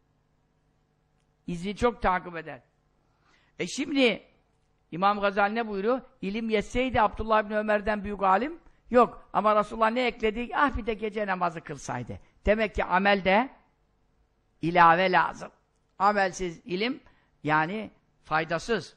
[SPEAKER 1] İzni çok takip eder. Şimdi İmam Gazali ne buyuruyor? İlim yetseydi Abdullah bin Ömer'den büyük alim yok. Ama Resulullah ne ekledi? Ah bir de gece namazı kılsaydı. Demek ki amelde ilave lazım. Amelsiz ilim yani faydasız.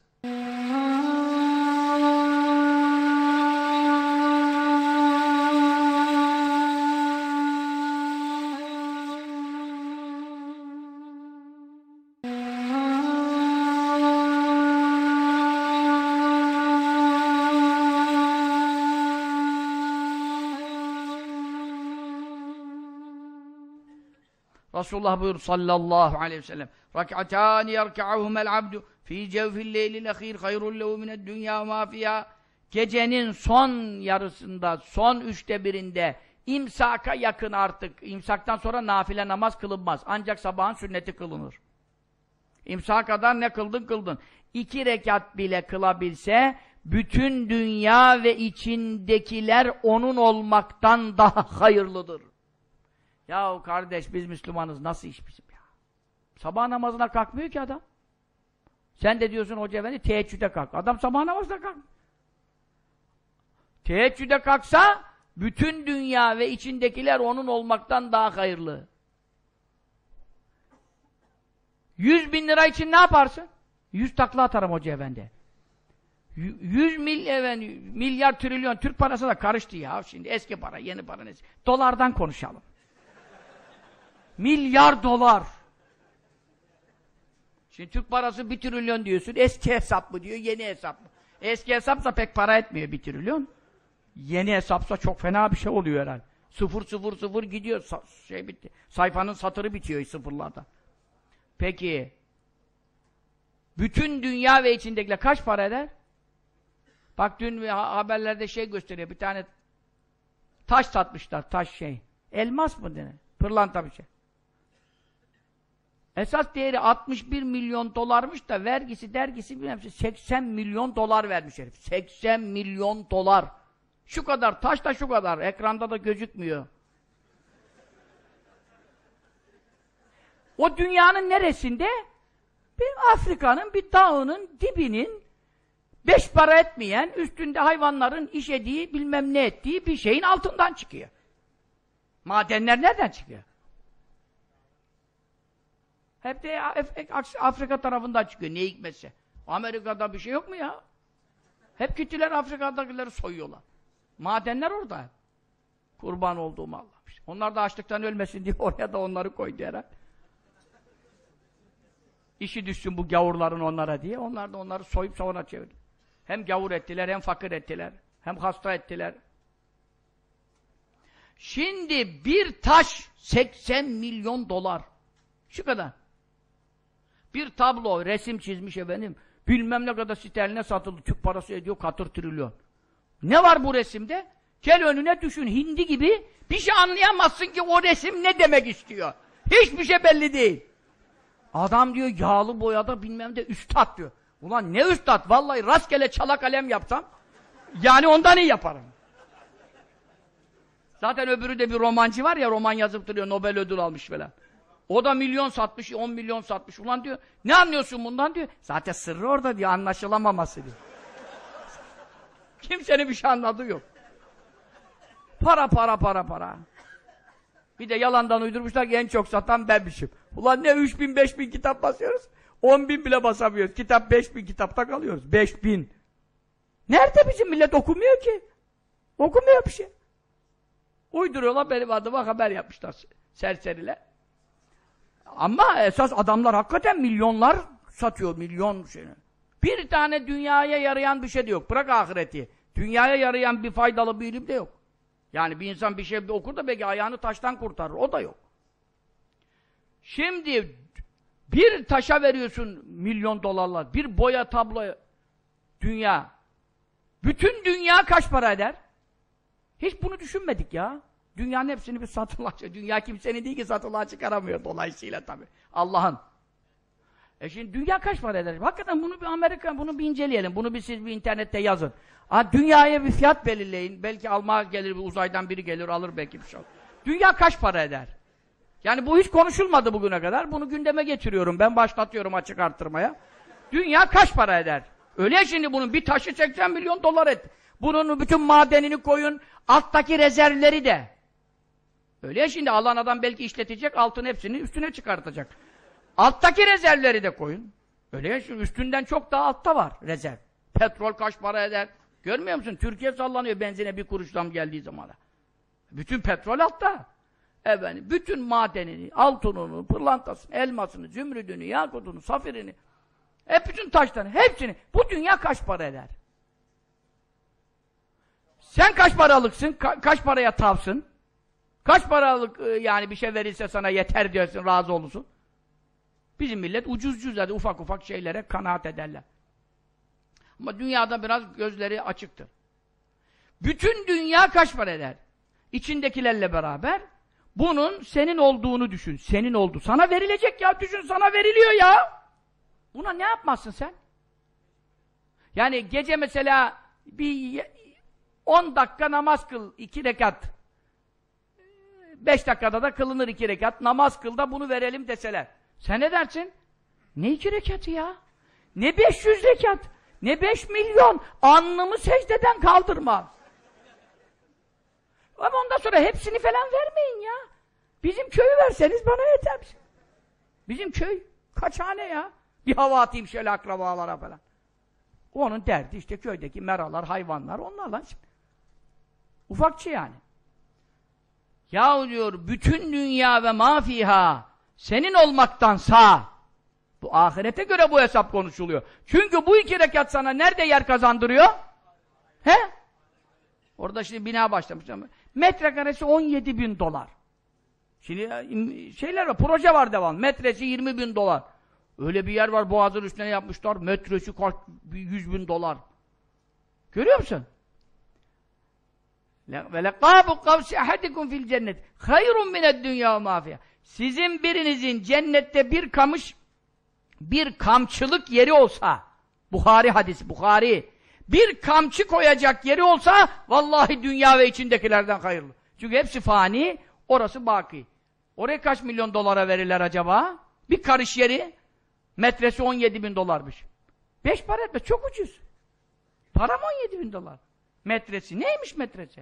[SPEAKER 1] Resulullah buyurdu sallallahu aleyhi ve sellem rak'atâni yerka'uhumel abdu fî cevfil leylil ahîr hayrun lehu mined dünya mâ fîhâ. Gecenin son yarısında, son 1/3'inde imsaka yakın artık. İmsaktan sonra nafile namaz kılınmaz. Ancak sabahın sünneti kılınır. İmsaka kadar ne kıldın? 2 rekat bile kılabilse bütün dünya ve içindekiler onun olmaktan daha hayırlıdır. Yahu kardeş biz Müslümanız, nasıl iş bizim ya? Sabah namazına kalkmıyor ki adam. Sen de diyorsun hoca efendi teheccüde kalk. Adam sabah namazına kalk. Teheccüde kalksa bütün dünya ve içindekiler onun olmaktan daha hayırlı. 100.000 lira için ne yaparsın? 100 takla atarım hoca efendi. 100 milyar trilyon Türk parası da karıştı ya. Şimdi eski para, yeni para neyse. Dolardan konuşalım. Milyar dolar. Şimdi Türk parası 1 trilyon diyorsun. Eski hesap mı diyor, yeni hesap mı? Eski hesapsa pek para etmiyor 1 trilyon. Yeni hesapsa çok fena bir şey oluyor herhalde. 0 gidiyor. Şey bitti. Sayfanın satırı bitiyor sıfırlarda. Peki bütün dünya ve içindekiler kaç para eder? Bak dün haberlerde şey gösteriyor. Bir tane taş satmışlar. Taş şey. Elmas mı denir? Pırlanta bir şey. Esas değeri 61 milyon dolarmış da vergisi, dergisi bilmem 80 milyon dolar vermiş herif. 80 milyon dolar. Şu kadar taş da şu kadar. Ekranda da gözükmüyor. O dünyanın neresinde? Bir Afrika'nın bir dağının dibinin 5 para etmeyen, üstünde hayvanların işediği, bilmem ne ettiği bir şeyin altından çıkıyor. Madenler nereden çıkıyor? Hep de Afrika tarafından çıkıyor, ne hikmetse. Amerika'da bir şey yok mu ya? Hep gittiler Afrika'dakileri soyuyorlar. Madenler orada. Kurban olduğum Allah. Onlar da açlıktan ölmesin diye oraya da onları koydu herhalde. İşi düşsün bu gavurların onlara diye. Onlar da onları soyup sonra çevirdi. Hem gavur ettiler, hem fakir ettiler, hem hasta ettiler. Şimdi bir taş 80 milyon dolar. Şu kadar. Bir tablo, resim çizmiş efendim. Bilmem ne kadar sterline satıldı. Türk parası ediyor, katır trilyon. Ne var bu resimde? Gel önüne düşün, hindi gibi bir şey anlayamazsın ki o resim ne demek istiyor. Hiçbir şey belli değil. Adam diyor yağlı boyada bilmem de üstad diyor. Ulan ne üstad? Vallahi rastgele çala kalem yapsam yani ondan iyi yaparım. Zaten öbürü de bir romancı var ya, roman yazıp duruyor, Nobel ödül almış falan. O da milyon satmış, 10 milyon satmış. Ulan diyor, ne anlıyorsun bundan diyor. Zaten sırrı orada diyor, anlaşılamaması diyor. Kimsenin bir şey anladığı yok. Para. Bir de yalandan uydurmuşlar ki en çok satan benmişim. Ulan ne 3000, 5000 kitap basıyoruz? 10.000 bile basamıyoruz. Kitap 5000 kitapta kalıyoruz. 5000. Nerede bizim millet okumuyor ki? Okumuyor bir şey. Uyduruyorlar, benim adıma haber yapmışlar serseriler. Ama esas adamlar hakikaten milyonlar satıyor, milyon şeyini. Bir tane dünyaya yarayan bir şey de yok. Bırak ahireti. Dünyaya yarayan bir faydalı bir ilim de yok. Yani bir insan bir şey okur da belki ayağını taştan kurtarır. O da yok. Şimdi bir taşa veriyorsun milyon dolarlar. Bir boya tabloya dünya. Bütün dünya kaç para eder? Hiç bunu düşünmedik ya. Dünyanın hepsini bir satılığa çıkarıyor. Dünya kimsenin değil ki satılığa çıkaramıyor dolayısıyla tabii. Allah'ın. Şimdi dünya kaç para eder? Hakikaten bunu bir Amerika, bunu bir inceleyelim. Bunu siz bir internette yazın. Dünyaya bir fiyat belirleyin. Belki almaya gelir, bir uzaydan biri gelir, alır belki bir şey. Dünya kaç para eder? Yani bu hiç konuşulmadı bugüne kadar. Bunu gündeme getiriyorum. Ben başlatıyorum açık arttırmaya. Dünya kaç para eder? Öyle şimdi bunun bir taşı 80 milyon dolar et. Bunun bütün madenini koyun, alttaki rezervleri de. Öyle şimdi alan adam belki işletecek, altın hepsini üstüne çıkartacak. Alttaki rezervleri de koyun. Öyle şimdi üstünden çok daha altta var rezerv. Petrol kaç para eder? Görmüyor musun? Türkiye sallanıyor benzine bir kuruş zam geldiği zaman. Bütün petrol altta. Efendim, bütün madenini, altınını, pırlantasını, elmasını, zümrüdünü, yakutunu, safirini, hep bütün taşlarını, hepsini. Bu dünya kaç para eder? Sen kaç paralıksın? Kaç paraya tavsın? Kaç paralık yani bir şey verilse sana yeter diyorsun, razı olursun. Bizim millet ucuz hadi ufak ufak şeylere kanaat ederler. Ama dünyada biraz gözleri açıktır. Bütün dünya kaç para eder? İçindekilerle beraber bunun senin olduğunu düşün. Senin oldu. Sana verilecek ya, düşün, sana veriliyor ya. Buna ne yapmazsın sen? Yani gece mesela bir 10 dakika namaz kıl, 2 rekat. 5 dakikada da kılınır 2 rekat. Namaz kıl da bunu verelim deseler. Sen ne dersin? Ne 2 rekatı ya? Ne 500 rekat? Ne 5 milyon? Alnımı secdeden kaldırmam. Ama ondan sonra hepsini falan vermeyin ya. Bizim köyü verseniz bana yeter. Bizim köy kaç hane ya? Bir hava atayım şöyle akrabalara falan. Onun derdi işte köydeki meralar, hayvanlar, onlarla şimdi. Ufakçı yani. Yahu diyor, bütün dünya ve mafiha senin olmaktansa, bu ahirete göre bu hesap konuşuluyor. Çünkü bu 2 rekat sana nerede yer kazandırıyor? He? Orada şimdi bina başlamış ama metrekaresi 17.000 dolar. Şimdi şeyler var, proje var devam. Metresi 20.000 dolar. Öyle bir yer var, Boğaz'ın üstüne yapmışlar. Metresi kaç, 100.000 dolar. Görüyor musun? Ve lekâbu kavsi ahadikum fil cennet hayrun mined dünya mâ fîhâ. Sizin birinizin cennette bir kamçılık yeri olsa, Buhari hadisi, Buhari, bir kamçı koyacak yeri olsa, vallahi dünya ve içindekilerden hayırlı. Çünkü hepsi fani, orası baki. Oraya kaç milyon dolara verirler acaba? Bir karış yeri metresi 17.000 dolarmış. 5 para etmez. Çok ucuz. Param 17.000 dolar. Metresi. Neymiş metresi?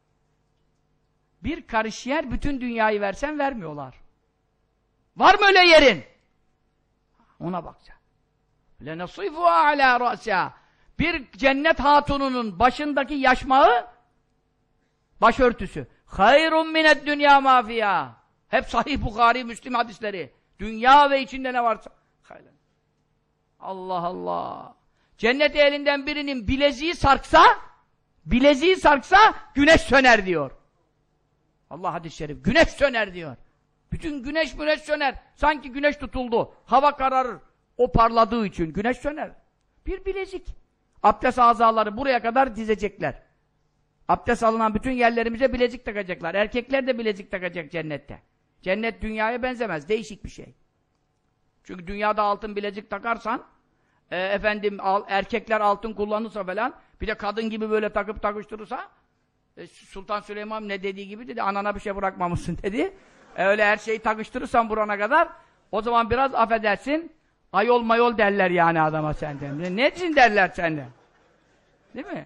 [SPEAKER 1] Bir karış yer bütün dünyayı versen vermiyorlar. Var mı öyle yerin? Ona bakacaksın. لَنَصِفُهَا عَلَى رَأْسِهَا Bir cennet hatununun başındaki yaşmağı başörtüsü. خَيْرٌ مِنَ الدُّنْيَا مَا فِيهَا Hep Sahih Bukhari, Müslim hadisleri. Dünya ve içinde ne varsa. Allah Allah. Cennet elinden birinin bileziği sarksa güneş söner diyor. Allah hadis-i şerif. Güneş söner diyor. Bütün güneş söner. Sanki güneş tutuldu. Hava kararır. O parladığı için güneş söner. Bir bilezik. Abdest azaları buraya kadar dizecekler. Abdest alınan bütün yerlerimize bilezik takacaklar. Erkekler de bilezik takacak cennette. Cennet dünyaya benzemez. Değişik bir şey. Çünkü dünyada altın bilezik takarsan erkekler altın kullanırsa falan bir de kadın gibi böyle takıp takıştırırsa Sultan Süleyman ne dediği gibi dedi, anana bir şey bırakmamışsın dedi. Öyle her şeyi takıştırırsan burana kadar o zaman biraz affedersin ayol mayol derler yani adama senden. Ne için derler senden? Değil mi?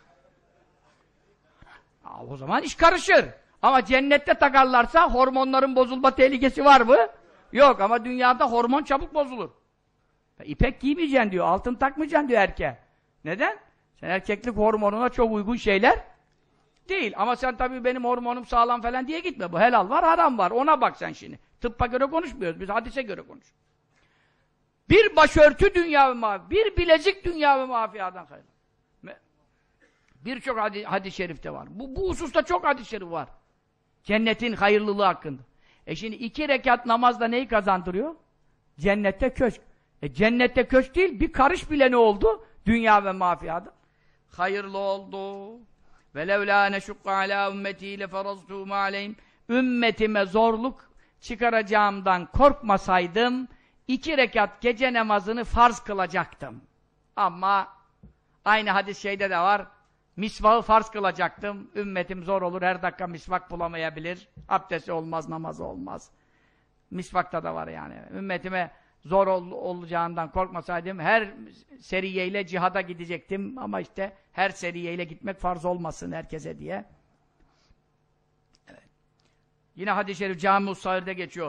[SPEAKER 1] O zaman iş karışır. Ama cennette takarlarsa hormonların bozulma tehlikesi var mı? Yok ama dünyada hormon çabuk bozulur. İpek giymeyeceksin diyor, altın takmayacaksın diyor erkeğe. Neden? Sen erkeklik hormonuna çok uygun şeyler değil. Ama sen tabii benim hormonum sağlam falan diye gitme. Bu helal var, haram var. Ona bak sen şimdi. Tıbba göre konuşmuyoruz. Biz hadise göre konuşuyoruz. Bir başörtü dünya ve mafi, bir bilezik dünya ve mafiyadan hayırlı. Birçok hadis-i şerifte var. Bu hususta çok hadis-i şerif var. Cennetin hayırlılığı hakkında. Şimdi 2 rekat namazda neyi kazandırıyor? Cennette köşk. Cennette köşk değil, bir karış bile ne oldu? Dünya ve mafiyada. Hayırlı oldu. وَلَوْلَا نَشُقَّ عَلَى اُمَّتِي لَفَرَزْتُهُمْ عَلَيْهِمْ Ümmetime zorluk çıkaracağımdan korkmasaydım 2 rekat gece namazını farz kılacaktım. Ama aynı hadis şeyde de var. Misvağı farz kılacaktım. Ümmetim zor olur. Her dakika misvak bulamayabilir. Abdesti olmaz, namazı olmaz. Misvakta da var yani. Ümmetime zor olacağından korkmasaydım her seriyeyle cihada gidecektim. Ama işte her seriyeyle gitmek farz olmasın herkese diye. Evet. Yine hadis-i şerif Cami-ü Sahir'de geçiyor.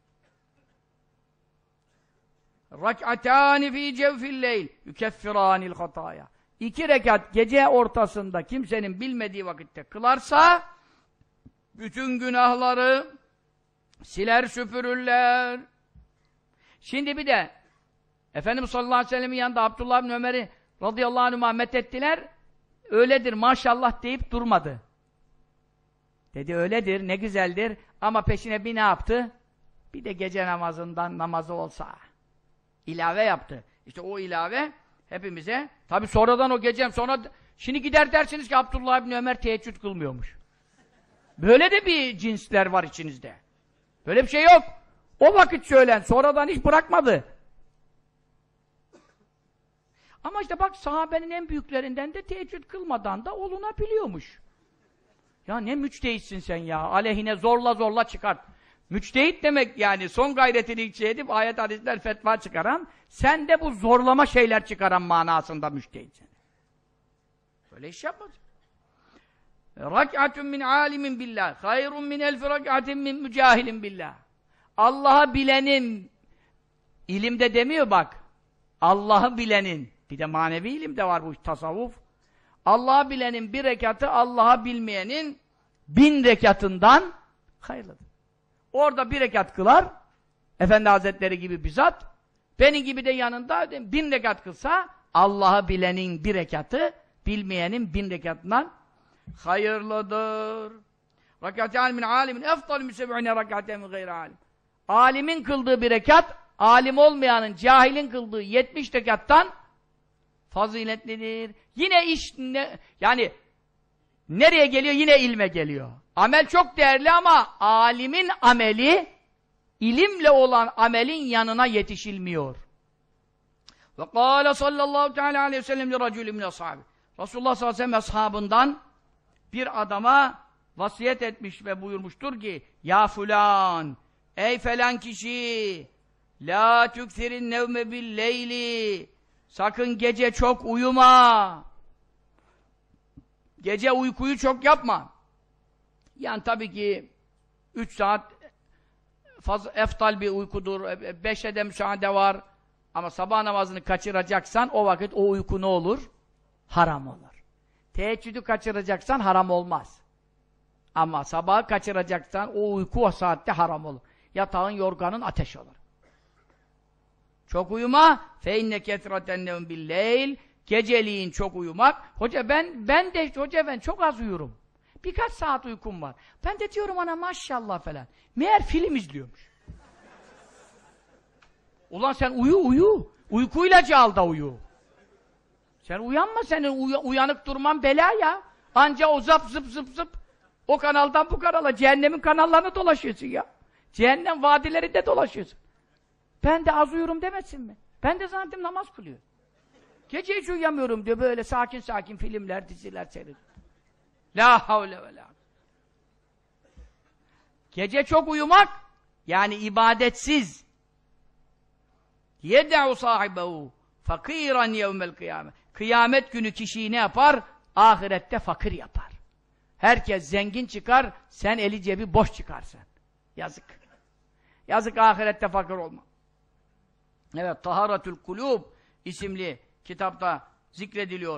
[SPEAKER 1] Rak'atâni fî cevfilleyl yukeffirânil hatâya 2 rekat gece ortasında kimsenin bilmediği vakitte kılarsa bütün günahları siler süpürürler. Şimdi bir de Efendimiz sallallahu aleyhi ve sellem'in yanında Abdullah bin Ömer'i radıyallahu anhuma methettiler. Öyledir maşallah deyip durmadı. Dedi öyledir, ne güzeldir ama peşine bir ne yaptı? Bir de gece namazından namazı olsa. İlave yaptı. İşte o ilave hepimize, tabi sonradan o gecem sonra, şimdi gider dersiniz ki Abdullah bin Ömer teheccüd kılmıyormuş. Böyle de bir cinsler var içinizde. Böyle bir şey yok. O vakit söylen, sonradan hiç bırakmadı. Ama işte bak sahabenin en büyüklerinden de teheccüd kılmadan da olunabiliyormuş. Ya ne müçtehitsin sen ya, aleyhine zorla çıkart. Müçtehit demek yani son gayretini içe edip ayet hadisler fetva çıkaran, sen de bu zorlama şeyler çıkaran manasında müçtehitsin. Böyle iş yapmaz. Rak'atun min alimin billah hayrun min elfi rak'atin min mücahilin billah. Allah'ı bilenin, ilimde demiyor bak, Allah'ı bilenin, bir de manevi ilim de var bu tasavvuf. Allah'ı bilenin 1 rekatı Allah'ı bilmeyenin 1000 rekatından hayırlıdır. Orada 1 rekat kılar, Efendi Hazretleri gibi bizzat, benim gibi de yanında 1000 rekat kılsa, Allah'ı bilenin 1 rekatı, bilmeyenin 1000 rekatından hayırlıdır. Rakâtâni min âlimin efdalü müseb'ine rakâtâni min gayri âlim. Alimin kıldığı 1 rekat, alim olmayanın, cahilin kıldığı 70 rekattan faziletlidir. Yine iş, yani nereye geliyor? Yine ilme geliyor. Amel çok değerli ama alimin ameli, ilimle olan amelin yanına yetişilmiyor. Ve kâle sallallahu teâlâ aleyhi ve sellem li racûlü min ashâbi. Resulullah sallallahu aleyhi ve sellem ashabından bir adama vasiyet etmiş ve buyurmuştur ki, ya fulan, ey falan kişi, La tükserin nevme billeyli. Sakın gece çok uyuma. Gece uykuyu çok yapma. Yani tabii ki 3 saat fazla eftal bir uykudur. 5'e de müsaade var. Ama sabah namazını kaçıracaksan o vakit o uyku ne olur? Haram olur. Teheccüdü kaçıracaksan haram olmaz. Ama sabahı kaçıracaksan o uyku o saatte haram olur. Yatağın, yorganın ateş olur. Çok uyuma. فَاِنَّ كَثْرَةً نَوْمْ بِاللَّيْلِ Geceliğin çok uyumak. Hoca ben çok az uyurum. Birkaç saat uykum var. Ben de diyorum ana maşallah falan. Meğer film izliyormuş. Ulan sen uyu. Uyku ilacı al da uyu. Sen uyanma, senin uyanık durman bela ya. Anca o zıp. O kanaldan bu kanala, cehennemin kanallarını dolaşıyorsun ya. Cehennem vadilerinde dolaşıyorsun. Ben de az uyurum demesin mi? Ben de zannettim namaz kılıyor. Gece hiç uyuyamıyorum diyor, böyle sakin filmler, diziler seyrediyor. La havle ve la. Gece çok uyumak, yani ibadetsiz. Yed'u sahibehu fakiran yevmel kıyamet. Kıyamet günü kişiyi ne yapar? Ahirette fakir yapar. Herkes zengin çıkar, sen eli cebi boş çıkarsın. Yazık. Yazık ahirette fakir olma. Evet, Taharatül Kulub isimli kitapta zikrediliyor.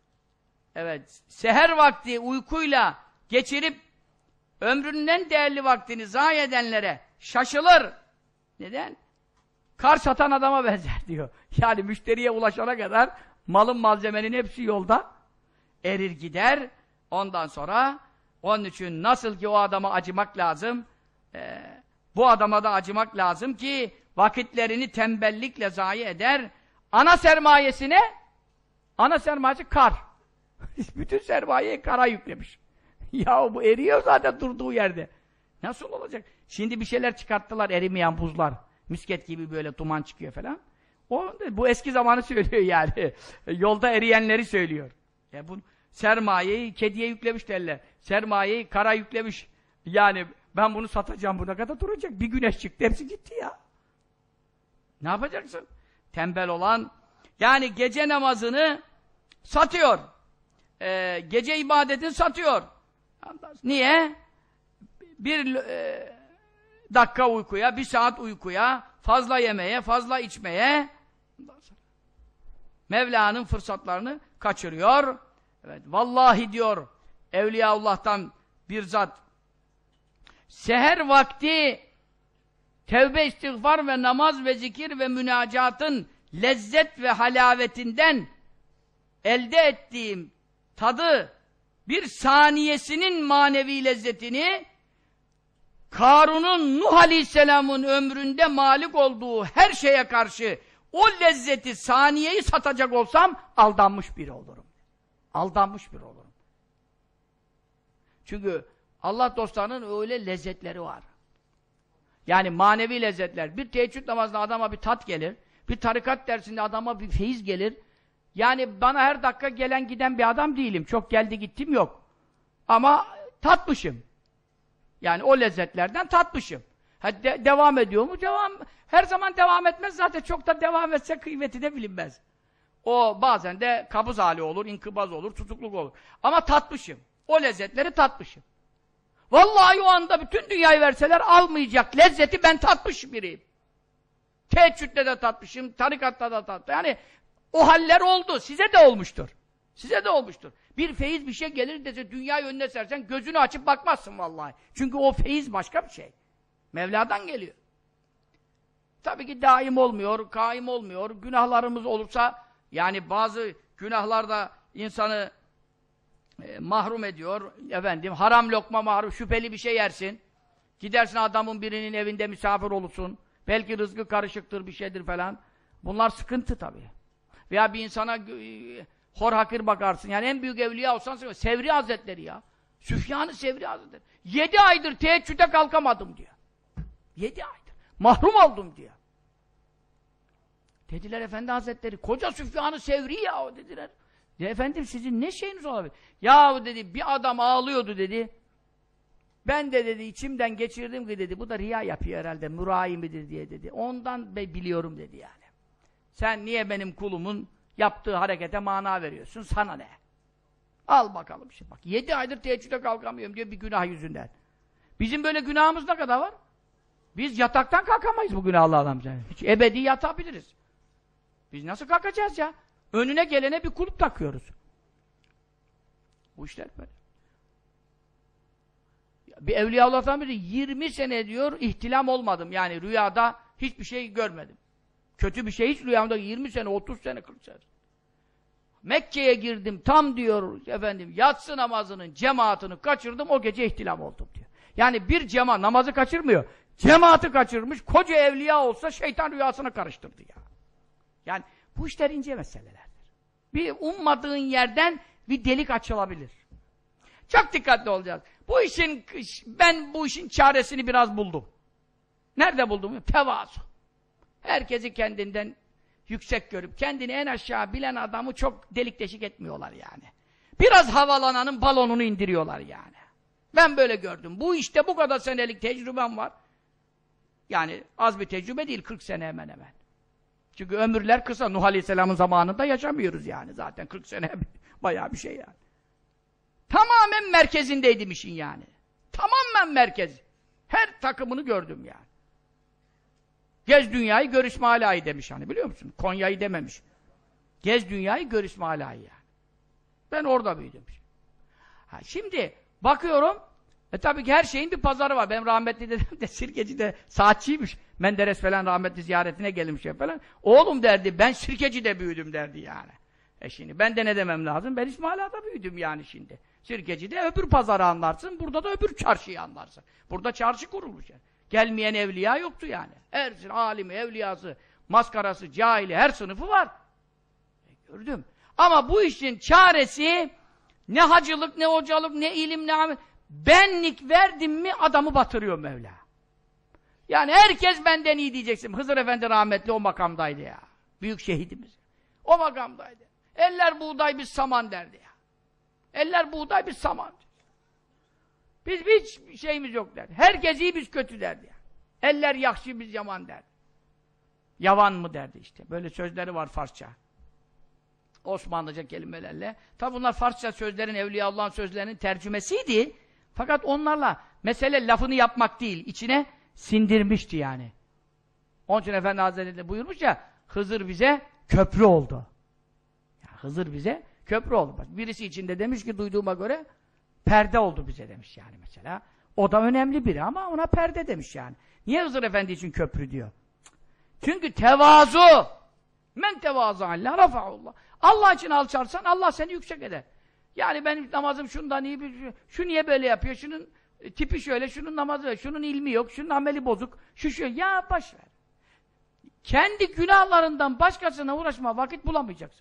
[SPEAKER 1] Evet, seher vakti uykuyla geçirip ömrünün en değerli vaktini zayi edenlere şaşılır. Neden? Kar satan adama benzer diyor. Yani müşteriye ulaşana kadar malın, malzemenin hepsi yolda erir gider. Ondan sonra onun için nasıl ki o adama acımak lazım, bu adama da acımak lazım ki vakitlerini tembellikle zayi eder. Ana sermayesi kar. Bütün sermayeyi kara yüklemiş. Ya bu eriyor zaten durduğu yerde. Nasıl olacak? Şimdi bir şeyler çıkarttılar, erimeyen buzlar. Misket gibi böyle duman çıkıyor falan. Bu eski zamanı söylüyor yani. Yolda eriyenleri söylüyor. Ya bu sermayeyi kediye yüklemiş derler. Sermayeyi kara yüklemiş. Yani ben bunu satacağım, buna kadar duracak. Bir güneş çıktı, hepsi gitti ya. Ne yapacaksın? Tembel olan, yani gece namazını satıyor. Gece ibadetini satıyor. Niye? Bir dakika uykuya, bir saat uykuya, fazla yemeye, fazla içmeye Mevla'nın fırsatlarını kaçırıyor. Evet, vallahi diyor Evliyaullah'tan bir zat, seher vakti tevbe, istiğfar ve namaz ve zikir ve münacatın lezzet ve halavetinden elde ettiğim tadı, bir saniyesinin manevi lezzetini Karun'un, Nuh Aleyhisselam'ın ömründe malik olduğu her şeye karşı o lezzeti, saniyeyi satacak olsam aldanmış biri olurum. Aldanmış biri olurum. Çünkü Allah dostlarının öyle lezzetleri var. Yani manevi lezzetler. Bir teheccüd namazında adama bir tat gelir. Bir tarikat dersinde adama bir feyiz gelir. Yani bana her dakika gelen giden bir adam değilim. Çok geldi gittim yok. Ama tatmışım. Yani o lezzetlerden tatmışım. Devam ediyor mu? Her zaman devam etmez zaten. Çok da devam etse kıymeti de bilinmez. O bazen de kabız hali olur, inkıbaz olur, tutukluk olur. Ama tatmışım. O lezzetleri tatmışım. Vallahi o anda bütün dünyayı verseler almayacak lezzeti ben tatmış biriyim. Teheccüde de tatmışım, tarikatta da tatmışım. Yani o haller oldu. Size de olmuştur. Size de olmuştur. Bir feyiz bir şey gelir dese dünyayı önüne sersen gözünü açıp bakmazsın vallahi. Çünkü o feyiz başka bir şey. Mevla'dan geliyor. Tabii ki daim olmuyor, kaim olmuyor. Günahlarımız olursa, yani bazı günahlar da insanı mahrum ediyor. Efendim, haram lokma mahrum, şüpheli bir şey yersin. Gidersin adamın birinin evinde misafir olursun. Belki rızkı karışıktır, bir şeydir falan. Bunlar sıkıntı tabii. Veya bir insana hor hakir bakarsın. Yani en büyük evliya olsan Sevri Hazretleri ya. Süfyan-ı Sevri Hazretleri. 7 aydır teheccüde kalkamadım diyor. 7 aydır. Mahrum oldum diyor. Dediler Efendi Hazretleri, koca Süfyan-ı Sevri ya o dediler. Efendim sizin ne şeyiniz olabilir? Ya dedi bir adam ağlıyordu dedi. Ben de dedi içimden geçirdim ki dedi bu da riya yapıyor herhalde mürai midir diye dedi. Ondan biliyorum dedi yani. Sen niye benim kulumun yaptığı harekete mana veriyorsun? Sana ne? Al bakalım şimdi bak. 7 aydır teheccüde kalkamıyorum diyor bir günah yüzünden. Bizim böyle günahımız ne kadar var? Biz yataktan kalkamayız bu günahlı adamca. Hiç ebedi yatabiliriz. Biz nasıl kalkacağız ya? Önüne gelene bir kulüp takıyoruz. Bu işler böyle. Bir Evliyaullah'tan biri 20 sene diyor ihtilam olmadım. Yani rüyada hiçbir şey görmedim. Kötü bir şey hiç rüyamda 20 sene, 30 sene, 40 sene. Mekke'ye girdim tam diyor efendim yatsı namazının cemaatini kaçırdım o gece ihtilam oldum diyor. Yani bir cemaat namazı kaçırmıyor. Cemaati kaçırmış koca evliya olsa şeytan rüyasına karıştırdı ya. Yani bu işler ince meselelerdir. Bir ummadığın yerden bir delik açılabilir. Çok dikkatli olacağız. Ben bu işin çaresini biraz buldum. Nerede buldum? Tevazu. Herkesi kendinden yüksek görüp kendini en aşağı bilen adamı çok delik deşik etmiyorlar yani. Biraz havalananın balonunu indiriyorlar yani. Ben böyle gördüm. Bu işte bu kadar senelik tecrübem var. Yani az bir tecrübe değil 40 sene hemen hemen. Çünkü ömürler kısa. Nuh Aleyhisselam'ın zamanında yaşamıyoruz yani zaten 40 sene bayağı bir şey yani. Tamamen merkezindeydim işin yani. Tamamen merkez. Her takımını gördüm yani. Gez dünyayı gör İsmaila'yı demiş hani biliyor musun? Konya'yı dememiş. Gez dünyayı gör İsmaila'yı yani. Ben orada büyüdüm. Şimdi bakıyorum tabii ki her şeyin bir pazarı var. Benim rahmetli dedem de Sirkeci'de saatçiymiş. Menderes falan rahmetli ziyaretine gelmiş falan. Oğlum derdi ben Sirkeci'de büyüdüm derdi yani. Şimdi ben de ne demem lazım? Ben İsmaila'da büyüdüm yani şimdi. Sirkeci'de öbür pazarı anlarsın. Burada da öbür çarşıyı anlarsın. Burada çarşı kurulmuş yani. Gelmeyen evliya yoktu yani. Her alimi, evliyası, maskarası, cahili her sınıfı var. Gördüm. Ama bu işin çaresi ne hacılık, ne hocalık, ne ilim, ne amel. Benlik verdim mi adamı batırıyor Mevla. Yani herkes benden iyi diyeceksin. Hızır Efendi rahmetli o makamdaydı ya. Büyük şehidimiz. O makamdaydı. Eller buğday biz saman derdi ya. Eller buğday biz saman. Biz hiç şeyimiz yok derdi. Herkes iyi biz kötü derdi ya. Eller yakşı biz yaman derdi. Yavan mı derdi işte. Böyle sözleri var Farsça. Osmanlıca kelimelerle. Tabi bunlar Farsça sözlerin, Evliyaullah'ın sözlerinin tercümesiydi. Fakat onlarla mesele lafını yapmak değil, içine sindirmişti yani. Onun için Efendi Hazretleri de buyurmuş ya, Hızır bize köprü oldu. Ya, Hızır bize köprü oldu. Bak, birisi içinde demiş ki duyduğuma göre perde oldu bize demiş yani mesela. O da önemli biri ama ona perde demiş yani. Niye Hızır Efendi için köprü diyor? Çünkü tevazu. Men tevazu Allah rafa'ullah. Allah için alçarsan Allah seni yüksek eder. Yani benim namazım şundan iyi, şu niye böyle yapıyor, şunun tipi şöyle, şunun namazı öyle, şunun ilmi yok, şunun ameli bozuk, şu ya boşver. Kendi günahlarından başkasına uğraşma, vakit bulamayacaksın.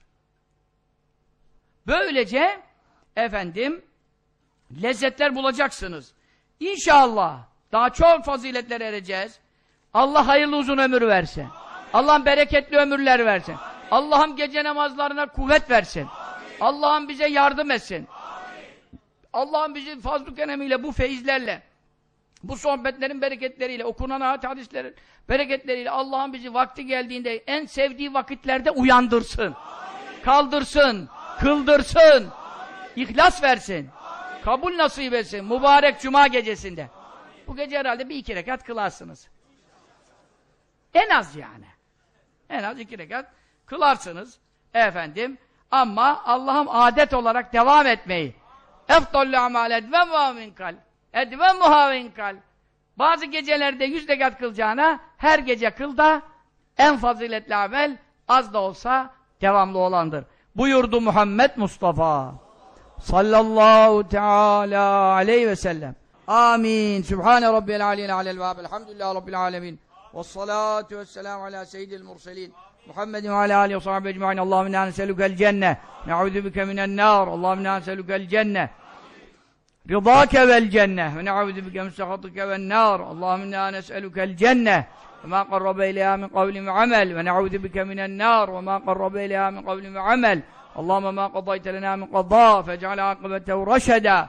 [SPEAKER 1] Böylece efendim lezzetler bulacaksınız. İnşallah daha çok faziletlere ereceğiz. Allah hayırlı uzun ömür versin. Allah'ım bereketli ömürler versin. Allah'ım gece namazlarına kuvvet versin. Allah'ım bize yardım etsin. Allah'ım bizi fazl-ı keremiyle, bu feyizlerle, bu sohbetlerin bereketleriyle, okunan ayet hadislerin bereketleriyle Allah'ım bizi vakti geldiğinde en sevdiği vakitlerde uyandırsın. Kaldırsın, kıldırsın, ihlas versin, kabul nasip etsin, mübarek cuma gecesinde. Bu gece herhalde bir 2 rekat kılarsınız. En az yani. En az 2 rekat kılarsınız efendim. Ama Allah'ım adet olarak devam etmeyi. Efdallü amel edvemâ minkal. Edvemuhâ minkal. Bazı gecelerde 100 rekat kılacağına her gece kıl da en faziletli amel az da olsa devamlı olandır. Buyurdu Muhammed Mustafa sallallahu teâlâ aleyhi ve sellem. Amin. Sübhane Rabbiyel aliyyil alel vâb. Elhamdülillahi Rabbil alemin. Vessalâtu vesselamu alâ seyyidil murselîn. Muhammedin ve alâ âlihi ve sahbihi ecmaîn. Allahümme innâ nes'elükel cenne. Ne'ûzü bike minen nâr. Allahümme innâ nes'elükel cenne. Rıdâke vel cenne. Ve ne'ûzü bike min sehatike ven nâr. Allahümme innâ nes'elükel cenne. Ve mâ qarrabe ileyhâ min kavlin ve amel. Ve ne'ûzü bike minen nâr. Ve mâ qarrabe ileyhâ min kavlin ve amel. Allahümme mâ qadayte lenâ min qadâ. Fec'al âkıbetehu reşedâ.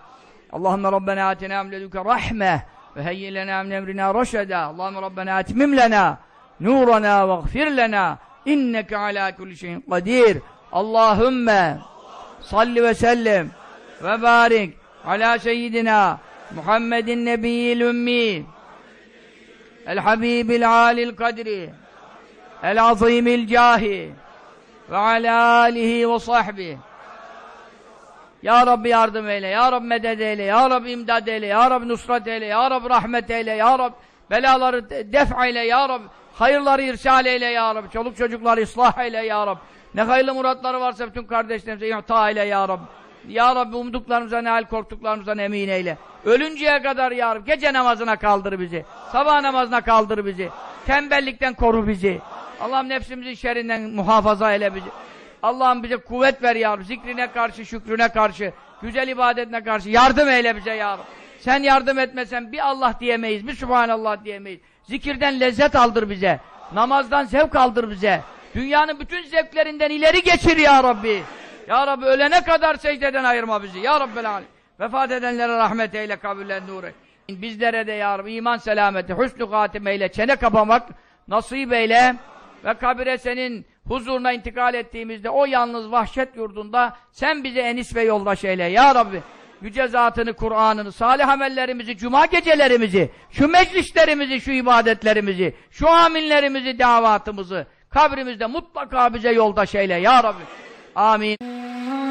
[SPEAKER 1] Allahümme Rabbena atina min ledunke rahme ve heyyi lena min emrina reşeda. Allahümme Rabbena etmim lena nurana ve gfir lena inneke ala kulli şeyin kadir. Allahümme salli ve sellem ve barik ala seyyidina Muhammedin nebiyyil ümmi el habibil alil kadri el azimil cahi ve ala alihi ve sahbihi. Ya Rabbi yardım eyle, Ya Rabbi medet eyle, Ya Rabbi imdad eyle, Ya Rabbi nusrat eyle, Ya Rabbi rahmet eyle, Ya Rabbi belaları def eyle, Ya Rabbi hayırları irsal eyle, Ya Rabbi çoluk çocukları ıslah eyle, Ya Rabbi ne hayırlı muratları varsa bütün kardeşlerimize ihta eyle, Ya Rabbi. Ya Rabbi umduklarımıza ne hal korktuklarımızdan emin eyle. Ölünceye kadar Ya Rabbi gece namazına kaldır bizi, sabah namazına kaldır bizi, tembellikten koru bizi. Allah'ım nefsimizin şerrinden muhafaza eyle bizi. Allah'ım bize kuvvet ver Ya Rabbi. Zikrine karşı, şükrüne karşı, güzel ibadetine karşı yardım eyle bize Ya Rabbi. Sen yardım etmesen bir Allah diyemeyiz, bir Subhanallah diyemeyiz. Zikirden lezzet aldır bize. Namazdan zevk aldır bize. Dünyanın bütün zevklerinden ileri geçir Ya Rabbi. Ya Rabbi ölene kadar secdeden ayırma bizi. Ya Rabbel Alem. Vefat edenlere rahmet eyle, kabullen nur eyle. Bizlere de Ya Rabbi iman selameti, hüsnü katime eyle, çene kapamak nasip eyle. Ve kabire senin huzuruna intikal ettiğimizde o yalnız vahşet yurdunda sen bize enis ve yoldaş eyle Ya Rabbi. Yüce zatını, Kur'an'ını, salih amellerimizi, cuma gecelerimizi, şu meclislerimizi, şu ibadetlerimizi, şu aminlerimizi, davatımızı kabrimizde mutlaka bize yoldaş eyle Ya Rabbi. Amin.